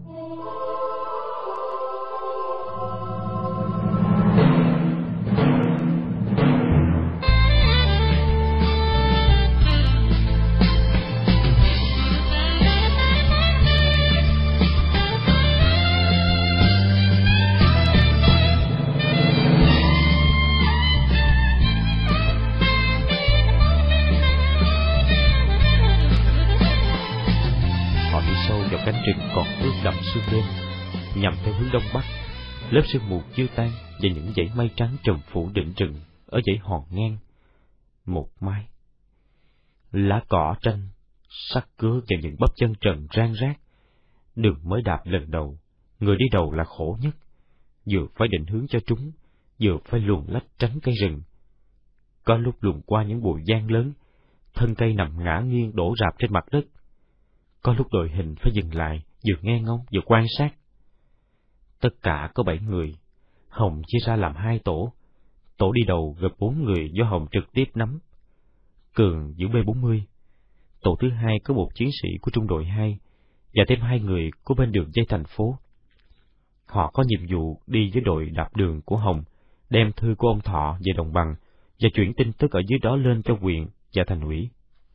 Cánh rừng còn ướt đậm sương đêm, nhằm theo hướng đông bắc, lớp sương mù chưa tan và những dãy mây trắng trùm phủ đỉnh rừng ở dãy hòn ngang. Một mai, lá cỏ tranh, sắc cứa và những bắp chân trần rang rác. Đường mới đạp lần đầu, người đi đầu là khổ nhất, vừa phải định hướng cho chúng, vừa phải luồn lách tránh cây rừng. Có lúc luồn qua những bụi giang lớn, thân cây nằm ngả nghiêng đổ rạp trên mặt đất. Có lúc đội hình phải dừng lại, vừa nghe ngóng vừa quan sát. Tất cả có 7 người, Hồng chia ra làm 2 tổ. Tổ đi đầu gồm 4 người do Hồng trực tiếp nắm. Cường giữ B40. Tổ thứ 2 có một chiến sĩ của trung đội 2 và thêm 2 người của bên đường dây thành phố. Họ có nhiệm vụ đi với đội đạp đường của Hồng, đem thư của ông Thọ về đồng bằng và chuyển tin tức ở dưới đó lên cho huyện và thành ủy.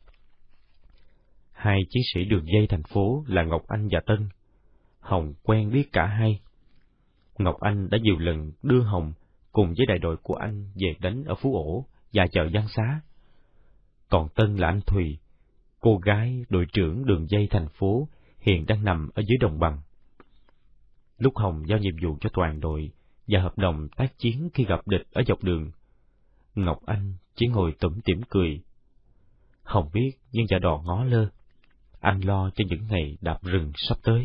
2 chiến sĩ đường dây thành phố là Ngọc Anh và Tân. Hồng quen biết cả hai. Ngọc Anh đã nhiều lần đưa Hồng cùng với đại đội của anh về đánh ở Phú Ổ và chợ Giang Xá. Còn Tân là anh Thùy, cô gái đội trưởng đường dây thành phố hiện đang nằm ở dưới đồng bằng. Lúc Hồng giao nhiệm vụ cho toàn đội và hợp đồng tác chiến khi gặp địch ở dọc đường, Ngọc Anh chỉ ngồi tủm tỉm cười. Hồng biết nhưng dạ đò ngó lơ. Anh lo cho những ngày đạp rừng sắp tới.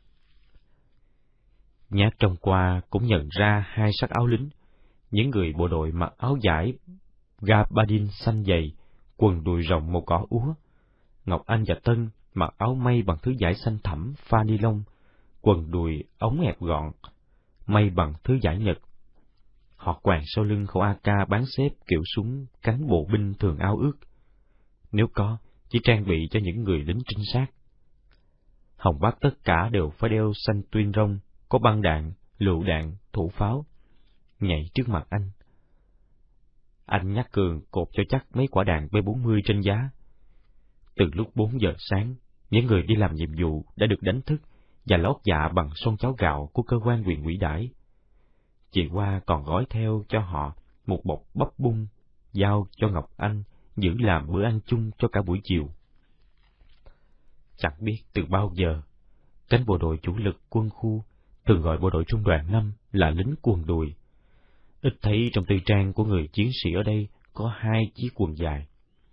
Nhát trông qua cũng nhận ra 2 sắc áo lính, những người bộ đội mặc áo vải gabardine xanh dày, quần đùi rộng màu cỏ úa. Ngọc Anh và Tân mặc áo may bằng thứ vải xanh thẳm pha ni lông, quần đùi ống hẹp gọn, may bằng thứ vải Nhật. Họ quàng sau lưng khẩu AK bán xếp kiểu súng cánh bộ binh thường ao ước. Nếu có, chỉ trang bị cho những người lính trinh sát. Hồng bắt tất cả đều phải đeo xanh tuyên rông, có băng đạn, lựu đạn, thủ pháo. Nhảy trước mặt anh. Anh nhắc Cường cột cho chắc mấy quả đạn B40 trên giá. Từ lúc 4 giờ sáng, những người đi làm nhiệm vụ đã được đánh thức và lót dạ bằng son cháo gạo của cơ quan huyện ủy đãi. Chị Hoa còn gói theo cho họ một bọc bắp bung, giao cho Ngọc Anh giữ làm bữa ăn chung cho cả buổi chiều. Chẳng biết từ bao giờ, cánh bộ đội chủ lực quân khu, thường gọi bộ đội trung đoàn 5 là lính quần đùi. Ít thấy trong tư trang của người chiến sĩ ở đây có 2 chiếc quần dài.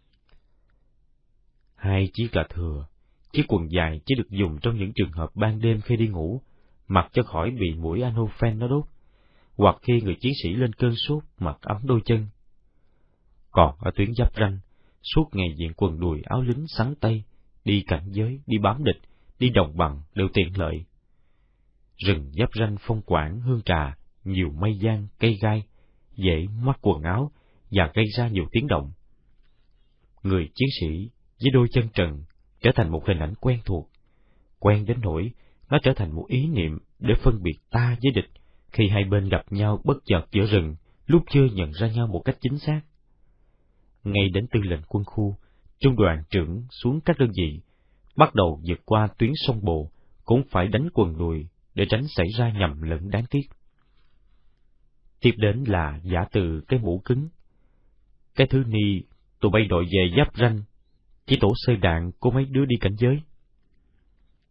2 chiếc là thừa, chiếc quần dài chỉ được dùng trong những trường hợp ban đêm khi đi ngủ, mặc cho khỏi bị muỗi anophen nó đốt, hoặc khi người chiến sĩ lên cơn sốt mặc ấm đôi chân. Còn ở tuyến giáp ranh, suốt ngày diện quần đùi áo lính xắn tay, đi cảnh giới, đi bám địch, đi đồng bằng đều tiện lợi. Rừng giáp ranh Phong Quảng, Hương Trà, nhiều mây giang, cây gai, dễ mắc quần áo và gây ra nhiều tiếng động. Người chiến sĩ với đôi chân trần trở thành một hình ảnh quen thuộc, quen đến nỗi nó trở thành một ý niệm để phân biệt ta với địch khi hai bên gặp nhau bất chợt giữa rừng, lúc chưa nhận ra nhau một cách chính xác. Ngay đến tư lệnh quân khu, trung đoàn trưởng xuống các đơn vị, bắt đầu vượt qua tuyến sông Bồ, cũng phải đánh quần đùi để tránh xảy ra nhầm lẫn đáng tiếc. Tiếp đến là giả từ cái mũ cứng. Cái thứ ni tụi bay đội về giáp ranh, chỉ tổ sơi đạn của mấy đứa đi cảnh giới.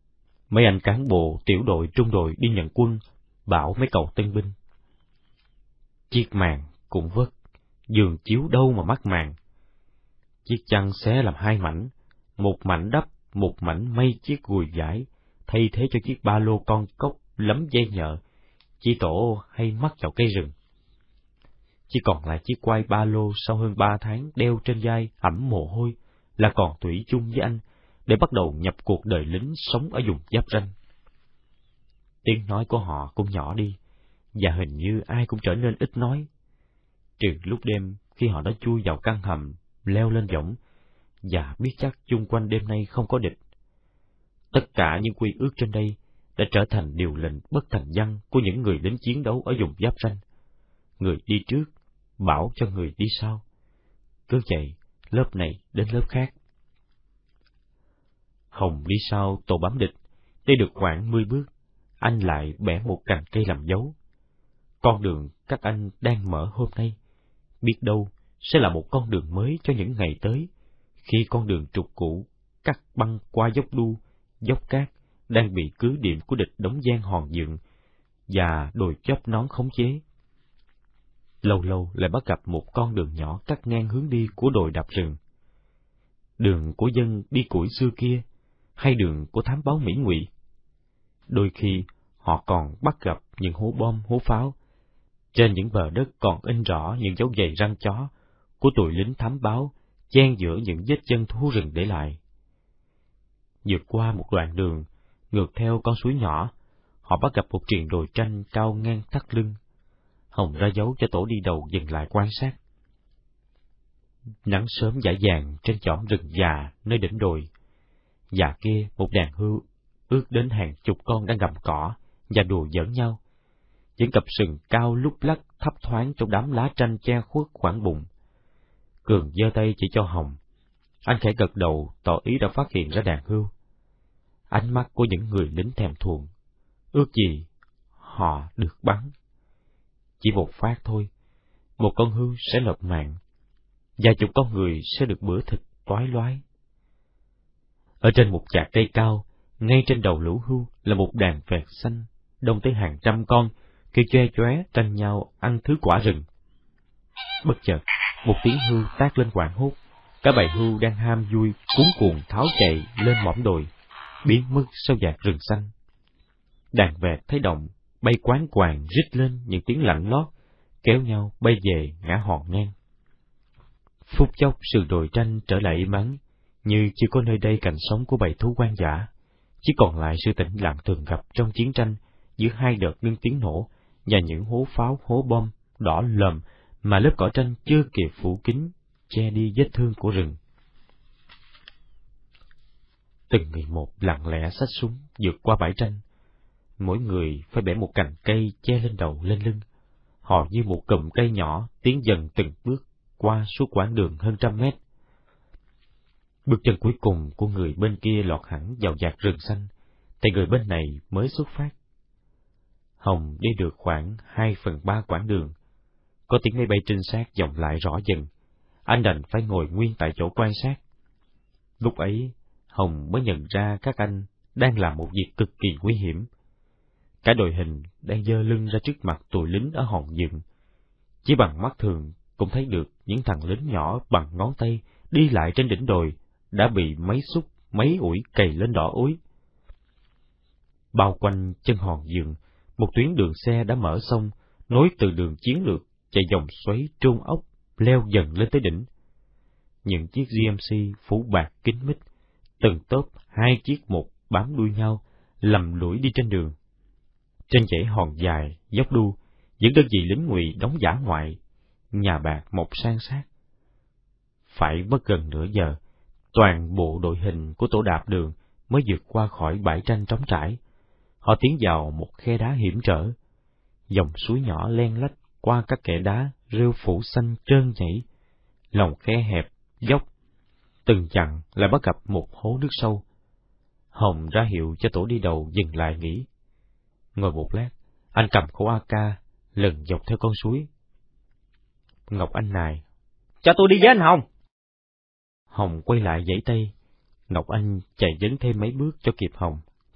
mấy anh cán bộ, tiểu đội, trung đội đi nhận quân, bảo mấy cậu tân binh. Chiếc màn cũng vất, giường chiếu đâu mà mắc màn. Chiếc chăn xé làm hai mảnh, một mảnh đắp, một mảnh may chiếc gùi vải, thay thế cho chiếc ba lô con cốc lấm dây nhợ, chi tổ hay mắc vào cây rừng. Chỉ còn lại chiếc quai ba lô sau hơn 3 tháng đeo trên vai ẩm mồ hôi, là còn thủy chung với anh, để bắt đầu nhập cuộc đời lính sống ở vùng giáp ranh. Tiếng nói của họ cũng nhỏ đi, và hình như ai cũng trở nên ít nói, trừ lúc đêm khi họ đã chui vào căn hầm, leo lên võng, và biết chắc chung quanh đêm nay không có địch. Tất cả những quy ước trên đây đã trở thành điều lệnh bất thành văn của những người lính chiến đấu ở vùng giáp ranh. Người đi trước bảo cho người đi sau. Cứ vậy, lớp này đến lớp khác. Hồng đi sau tổ bám địch, đi được khoảng 10 bước, anh lại bẻ một cành cây làm dấu. Con đường các anh đang mở hôm nay, biết đâu sẽ là một con đường mới cho những ngày tới, khi con đường trục cũ cắt băng qua dốc đu, dốc cát đang bị cứ điểm của địch đóng giang hòn dựng và đồi chóp nón khống chế. Lâu lâu lại bắt gặp một con đường nhỏ cắt ngang hướng đi của đồi đạp rừng. Đường của dân đi củi xưa kia, hay đường của thám báo Mỹ Ngụy. Đôi khi họ còn bắt gặp những hố bom, hố pháo. Trên những bờ đất còn in rõ những dấu giày răng chó của tụi lính thám báo, chen giữa những vết chân thú rừng để lại. Vượt qua một đoạn đường, ngược theo con suối nhỏ, họ bắt gặp một triền đồi tranh cao ngang thắt lưng. Hồng ra dấu cho tổ đi đầu dừng lại quan sát. Nắng sớm dã dàng trên chõm rừng già nơi đỉnh đồi. Già kia một đàn hươu ước đến hàng chục con đang gặm cỏ và đùa giỡn nhau. Những cặp sừng cao lúc lắc thấp thoáng trong đám lá tranh che khuất khoảng bụng. Cường giơ tay chỉ cho Hồng. Anh khẽ gật đầu tỏ ý đã phát hiện ra đàn hươu. Ánh mắt của những người lính thèm thuồng, ước gì họ được bắn. Chỉ một phát thôi, một con hươu sẽ lọt mạng, vài chục con người sẽ được bữa thịt toái loái. Ở trên một chạc cây cao, ngay trên đầu lũ hươu là một đàn vẹt xanh, đông tới hàng trăm con, kêu choe choé tranh nhau ăn thứ quả rừng. Bất chợt, một tiếng hươu tát lên hoảng hốt. Cả bầy hươu đang ham vui cuống cuồng tháo chạy lên mỏm đồi, biến mất sau dạt rừng xanh. Đàn vẹt thấy động, bay quán quàng rít lên những tiếng lạnh lót, kéo nhau bay về ngã hòn ngang. Phút chốc sườn đồi tranh trở lại im ắng, như chưa có nơi đây cạnh sống của bầy thú hoang dã, chỉ còn lại sự tĩnh lặng thường gặp trong chiến tranh giữa hai đợt ngưng tiếng nổ và những hố pháo hố bom đỏ lòm mà lớp cỏ tranh chưa kịp phủ kín che đi vết thương của rừng. Từng người một lặng lẽ xách súng vượt qua bãi tranh. Mỗi người phải bẻ một cành cây che lên đầu lên lưng. Họ như một cụm cây nhỏ tiến dần từng bước qua suốt quãng đường hơn 100 mét. Bước chân cuối cùng của người bên kia lọt hẳn vào dạt rừng xanh, thì người bên này mới xuất phát. Hồng đi được khoảng 2/3 quãng đường. Có tiếng máy bay trinh sát vọng lại rõ dần. Anh đành phải ngồi nguyên tại chỗ quan sát. Lúc ấy, Hồng mới nhận ra các anh đang làm một việc cực kỳ nguy hiểm. Cả đội hình đang giơ lưng ra trước mặt tụi lính ở hòn dựng. Chỉ bằng mắt thường cũng thấy được những thằng lính nhỏ bằng ngón tay đi lại trên đỉnh đồi đã bị mấy xúc, mấy ủi cày lên đỏ ối. Bao quanh chân hòn dựng, một tuyến đường xe đã mở xong, nối từ đường chiến lược chạy vòng xoáy trôn ốc, leo dần lên tới đỉnh. Những chiếc GMC phủ bạc kín mít, từng tốp 2 chiếc một bám đuôi nhau, lầm lũi đi trên đường. Trên dãy hòn dài, dốc đu, những đơn vị lính Ngụy đóng dã ngoại, nhà bạc mọc san sát. Phải mất gần nửa giờ, toàn bộ đội hình của tổ đạp đường mới vượt qua khỏi bãi tranh trống trải. Họ tiến vào một khe đá hiểm trở. Dòng suối nhỏ len lách qua các kẽ đá rêu phủ xanh trơn nhảy. Lòng khe hẹp, dốc. Từng chặng lại bắt gặp một hố nước sâu. Hồng ra hiệu cho tổ đi đầu dừng lại nghỉ. Ngồi một lát, anh cầm khẩu AK, lần dọc theo con suối. Ngọc Anh nài: "Cho tôi đi với anh Hồng." Hồng quay lại giãy tay. Ngọc Anh chạy dấn thêm mấy bước cho kịp Hồng.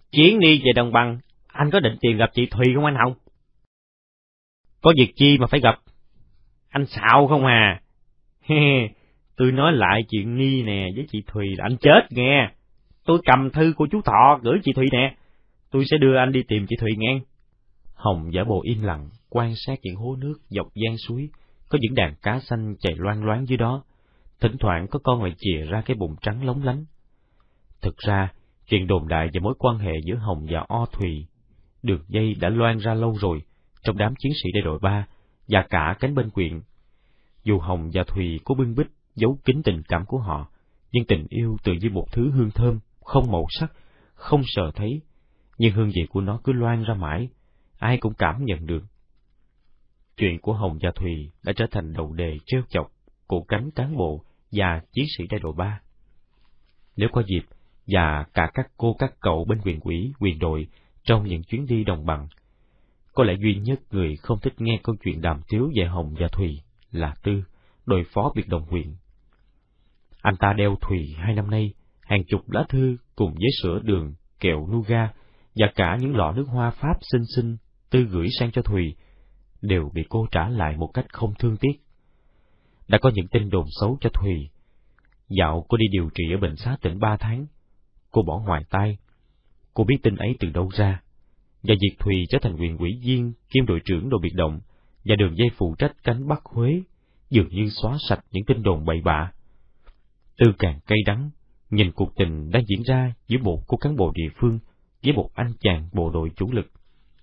Chuyến đi về đồng bằng, anh có định tìm gặp chị Thùy không anh Hồng? Có việc chi mà phải gặp? Anh xạo không à? Tôi nói lại chuyện Ni nè với chị Thùy là anh chết nghe. Tôi cầm thư của chú Thọ gửi chị Thùy nè. Tôi sẽ đưa anh đi tìm chị Thùy nghe. Hồng giả bộ im lặng, quan sát những hố nước dọc gian suối, có những đàn cá xanh chạy loang loáng dưới đó. Thỉnh thoảng có con lại chìa ra cái bụng trắng lóng lánh. Thực ra, chuyện đồn đại về mối quan hệ giữa Hồng và O Thùy, đường dây đã loan ra lâu rồi trong đám chiến sĩ đại đội 3 và cả cánh bên quyện. Dù Hồng và Thùy có bưng bít giấu kín tình cảm của họ, nhưng tình yêu tự như một thứ hương thơm, không màu sắc, không sờ thấy, nhưng hương vị của nó cứ loan ra mãi, ai cũng cảm nhận được. Chuyện của Hồng và Thùy đã trở thành đầu đề trêu chọc của cánh cán bộ và chiến sĩ đại đội 3. Nếu có dịp, và cả các cô các cậu bên huyện ủy, huyện đội trong những chuyến đi đồng bằng, có lẽ duy nhất người không thích nghe câu chuyện đàm tiếu về Hồng và Thùy là Tư, đội phó biệt động huyện. Anh ta đeo Thùy 2 năm nay hàng chục lá thư cùng với sữa đường, kẹo nougat và cả những lọ nước hoa Pháp xinh xinh Tư gửi sang cho Thùy, đều bị cô trả lại một cách không thương tiếc. Đã có những tin đồn xấu cho Thùy. Dạo cô đi điều trị ở bệnh xá tỉnh 3 tháng, cô bỏ ngoài tai. Cô biết tin ấy từ đâu ra, và việc Thùy trở thành huyện ủy viên kiêm đội trưởng đội biệt động và đường dây phụ trách cánh Bắc Huế dường như xóa sạch những tin đồn bậy bạ. Tư càng cay đắng nhìn cuộc tình đang diễn ra giữa một cô cán bộ địa phương với một anh chàng bộ đội chủ lực.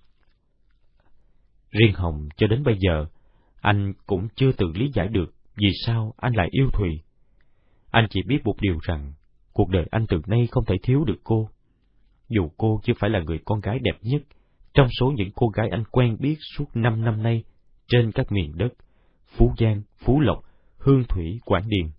Riêng Hồng cho đến bây giờ, anh cũng chưa tự lý giải được vì sao anh lại yêu Thùy. Anh chỉ biết một điều rằng, cuộc đời anh từ nay không thể thiếu được cô. Dù cô chưa phải là người con gái đẹp nhất trong số những cô gái anh quen biết suốt 5 năm nay trên các miền đất Phú Giang, Phú Lộc, Hương Thủy, Quảng Điền.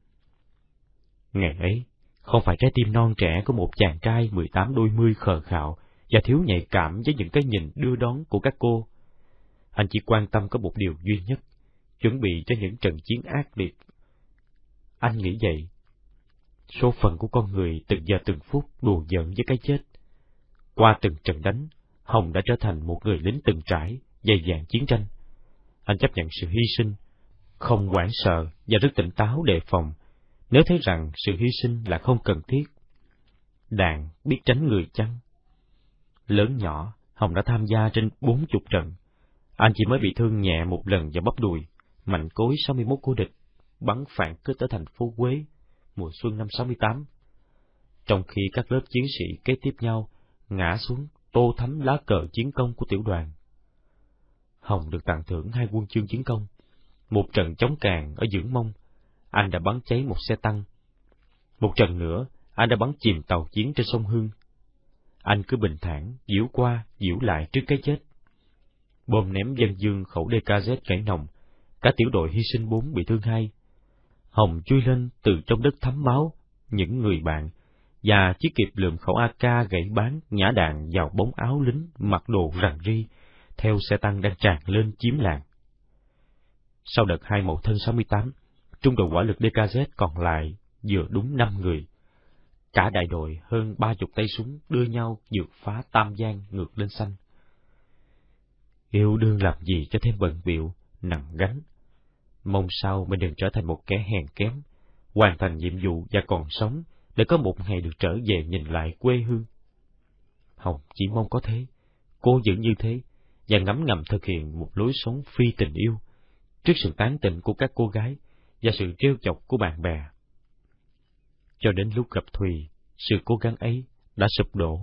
Ngày ấy, không phải trái tim non trẻ của một chàng trai 18 đôi mươi khờ khạo và thiếu nhạy cảm với những cái nhìn đưa đón của các cô. Anh chỉ quan tâm có một điều duy nhất, chuẩn bị cho những trận chiến ác liệt. Anh nghĩ vậy. Số phận của con người từng giờ từng phút đùa giỡn với cái chết. Qua từng trận đánh, Hồng đã trở thành một người lính từng trải, dày dạn chiến tranh. Anh chấp nhận sự hy sinh, không hoảng sợ và rất tỉnh táo đề phòng, nếu thấy rằng sự hy sinh là không cần thiết. Đàn biết tránh người chăng? Lớn nhỏ, Hồng đã tham gia trên 40 trận. Anh chỉ mới bị thương nhẹ một lần vào bắp đùi, mạnh cối 61 của địch, bắn phản kích ở thành phố Quế, mùa xuân năm 68. Trong khi các lớp chiến sĩ kế tiếp nhau ngã xuống tô thắm lá cờ chiến công của tiểu đoàn. Hồng được tặng thưởng 2 huân chương chiến công. Một trận chống Càn ở Dưỡng Mông, anh đã bắn cháy một xe tăng. Một trận nữa, anh đã bắn chìm tàu chiến trên sông Hương. Anh cứ bình thản, diễu qua, diễu lại trước cái chết. Bom ném dân dương khẩu DKZ gãy nòng, cả tiểu đội hy sinh 4 bị thương 2. Hồng chui lên từ trong đất thấm máu, những người bạn, và chỉ kịp lượm khẩu AK gãy bán nhả đạn vào bóng áo lính mặc đồ rằn ri, theo xe tăng đang tràn lên chiếm làng. Sau đợt 2 Mậu Thân 68, trung đội hỏa lực DKZ còn lại vừa đúng 5 người. Cả đại đội hơn 30 tay súng đưa nhau vượt phá Tam Giang ngược lên xanh. Yêu đương làm gì cho thêm bận bịu, nặng gánh. Mong sao mình đừng trở thành một kẻ hèn kém, hoàn thành nhiệm vụ và còn sống để có một ngày được trở về nhìn lại quê hương. Hồng chỉ mong có thế, cố giữ như thế, và ngấm ngầm thực hiện một lối sống phi tình yêu, trước sự tán tỉnh của các cô gái và sự trêu chọc của bạn bè. Cho đến lúc gặp Thùy, sự cố gắng ấy đã sụp đổ.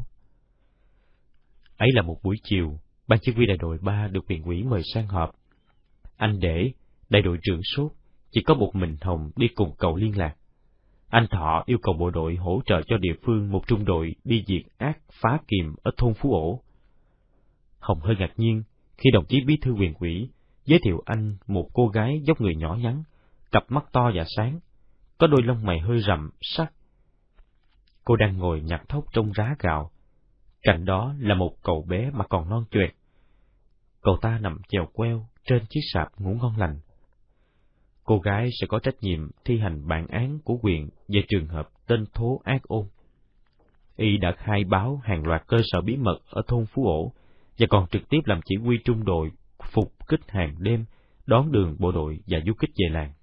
Ấy là một buổi chiều, ban chỉ huy đại đội 3 được huyện ủy mời sang họp. Anh Để, đại đội trưởng sốt, chỉ có một mình Hồng đi cùng cậu liên lạc. Anh Thọ yêu cầu bộ đội hỗ trợ cho địa phương một trung đội đi diệt ác phá kiềm ở thôn Phú Ổ. Hồng hơi ngạc nhiên khi đồng chí bí thư huyện ủy giới thiệu anh một cô gái dốc người nhỏ nhắn, cặp mắt to và sáng, có đôi lông mày hơi rậm, sắc. Cô đang ngồi nhặt thóc trong rá gạo. Cạnh đó là một cậu bé mà còn non choẹt. Cậu ta nằm chèo queo trên chiếc sạp ngủ ngon lành. Cô gái sẽ có trách nhiệm thi hành bản án của huyện về trường hợp tên thố ác ôn. Y đã khai báo hàng loạt cơ sở bí mật ở thôn Phú Ổ, và còn trực tiếp làm chỉ huy trung đội phục kích hàng đêm, đón đường bộ đội và du kích về làng.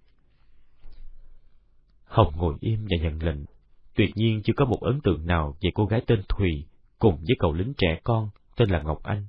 Hồng ngồi im và nhận lệnh. Tuyệt nhiên chưa có một ấn tượng nào về cô gái tên Thùy cùng với cậu lính trẻ con tên là Ngọc Anh.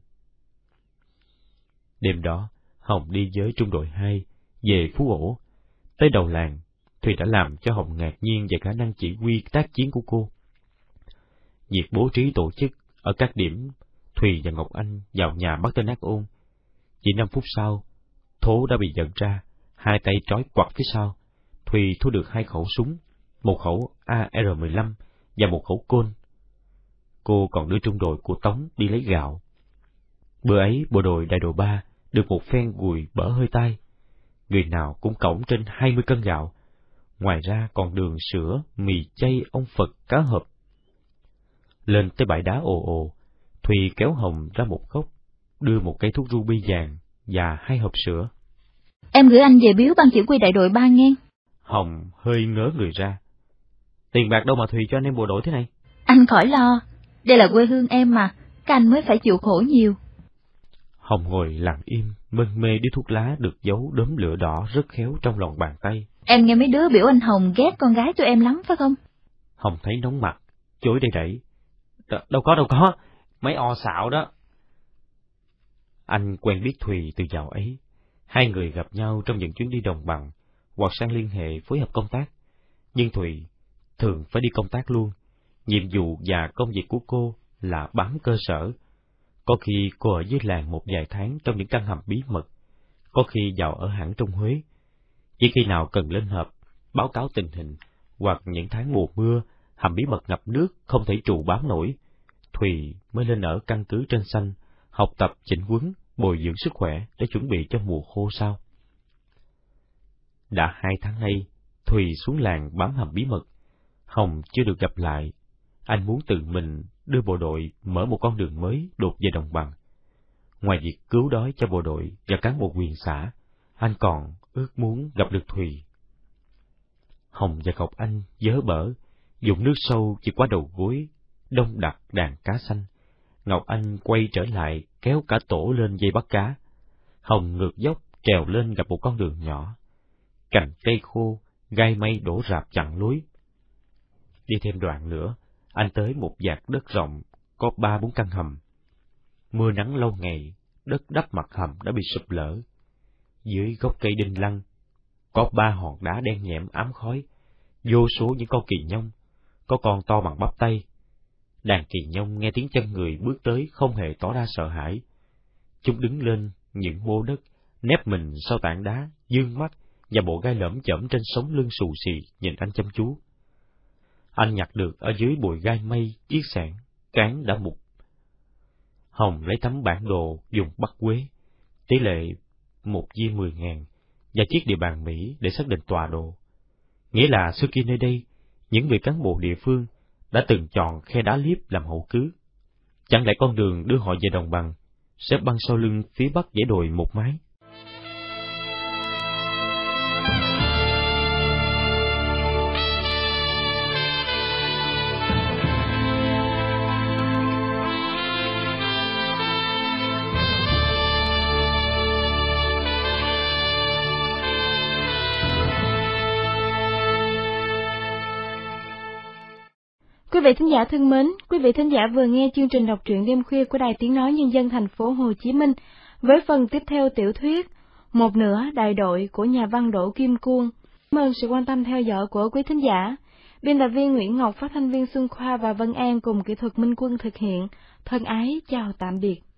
Đêm đó, Hồng đi với trung đội 2 về Phú Ổ. Tới đầu làng, Thùy đã làm cho Hồng ngạc nhiên về khả năng chỉ huy tác chiến của cô. Việc bố trí tổ chức ở các điểm, Thùy và Ngọc Anh vào nhà bắt tên ác ôn. Chỉ 5 phút sau, Thố đã bị giận ra, hai tay trói quặt phía sau. Thùy thu được 2 khẩu súng, một khẩu AR-15 và một khẩu côn. Cô còn đưa trung đội của Tống đi lấy gạo. Bữa ấy, bộ đội đại đội 3 được một phen gùi bở hơi tai. Người nào cũng cõng trên 20 cân gạo. Ngoài ra còn đường, sữa, mì chay, ông Phật, cá hộp. Lên tới bãi đá ồ ồ, Thùy kéo Hồng ra một góc, đưa một cây thuốc ruby vàng và 2 hộp sữa. Em gửi anh về biếu ban chỉ huy đại đội 3 nghe. Hồng hơi ngớ người ra. Tiền bạc đâu mà Thùy cho anh em bộ đội thế này? Anh khỏi lo, đây là quê hương em mà, các anh mới phải chịu khổ nhiều. Hồng ngồi lặng im, mân mê điếu thuốc lá được giấu đốm lửa đỏ rất khéo trong lòng bàn tay. Em nghe mấy đứa biểu anh Hồng ghét con gái tụi em lắm phải không? Hồng thấy nóng mặt, chối đầy đẩy. Đâu có, mấy o xạo đó. Anh quen biết Thùy từ dạo ấy. Hai người gặp nhau trong những chuyến đi đồng bằng, hoặc sang liên hệ phối hợp công tác. Nhưng Thùy thường phải đi công tác luôn. Nhiệm vụ và công việc của cô là bám cơ sở. Có khi cô ở dưới làng một vài tháng trong những căn hầm bí mật, có khi vào ở hẳn trong Huế. Chỉ khi nào cần lên họp, báo cáo tình hình, hoặc những tháng mùa mưa, hầm bí mật ngập nước không thể trụ bám nổi, Thùy mới lên ở căn cứ trên xanh, học tập chỉnh huấn, bồi dưỡng sức khỏe để chuẩn bị cho mùa khô sau. Đã 2 tháng nay, Thùy xuống làng bám hầm bí mật. Hồng chưa được gặp lại. Anh muốn tự mình đưa bộ đội mở một con đường mới đột về đồng bằng. Ngoài việc cứu đói cho bộ đội và cán bộ quyền xã, anh còn ước muốn gặp được Thùy. Hồng và Ngọc Anh vớ bở, dùng nước sâu chỉ qua đầu gối, đông đặc đàn cá xanh. Ngọc Anh quay trở lại kéo cả tổ lên dây bắt cá. Hồng ngược dốc trèo lên gặp một con đường nhỏ. Cành cây khô, gai mây đổ rạp chặn lối. Đi thêm đoạn nữa, anh tới một vạt đất rộng, có 3-4 căn hầm. Mưa nắng lâu ngày, đất đắp mặt hầm đã bị sụp lở. Dưới gốc cây đinh lăng, có 3 hòn đá đen nhẹm ám khói, vô số những con kỳ nhông, có con to bằng bắp tay. Đàn kỳ nhông nghe tiếng chân người bước tới không hề tỏ ra sợ hãi. Chúng đứng lên những mô đất, nép mình sau tảng đá, dương mắt và bộ gai lởm chởm trên sống lưng xù xì nhìn anh chăm chú. Anh nhặt được ở dưới bụi gai mây chiếc xẻng, cán đã mục. Hồng lấy tấm bản đồ dùng bắt quế, tỷ lệ 1/10.000 và chiếc địa bàn Mỹ để xác định tọa độ. Nghĩa là xưa kia nơi đây, những vị cán bộ địa phương đã từng chọn khe đá liếp làm hậu cứ. Chẳng lẽ con đường đưa họ về đồng bằng sẽ băng sau lưng phía bắc dãy đồi một mái? Quý vị thính giả thân mến, quý vị thính giả vừa nghe chương trình đọc truyện đêm khuya của Đài Tiếng Nói Nhân dân thành phố Hồ Chí Minh với phần tiếp theo tiểu thuyết Một nửa đại đội của nhà văn Đỗ Kim Cuông. Cảm ơn sự quan tâm theo dõi của quý thính giả. Biên tập viên Nguyễn Ngọc, phát thanh viên Xuân Khoa và Vân An cùng kỹ thuật Minh Quân thực hiện. Thân ái chào tạm biệt.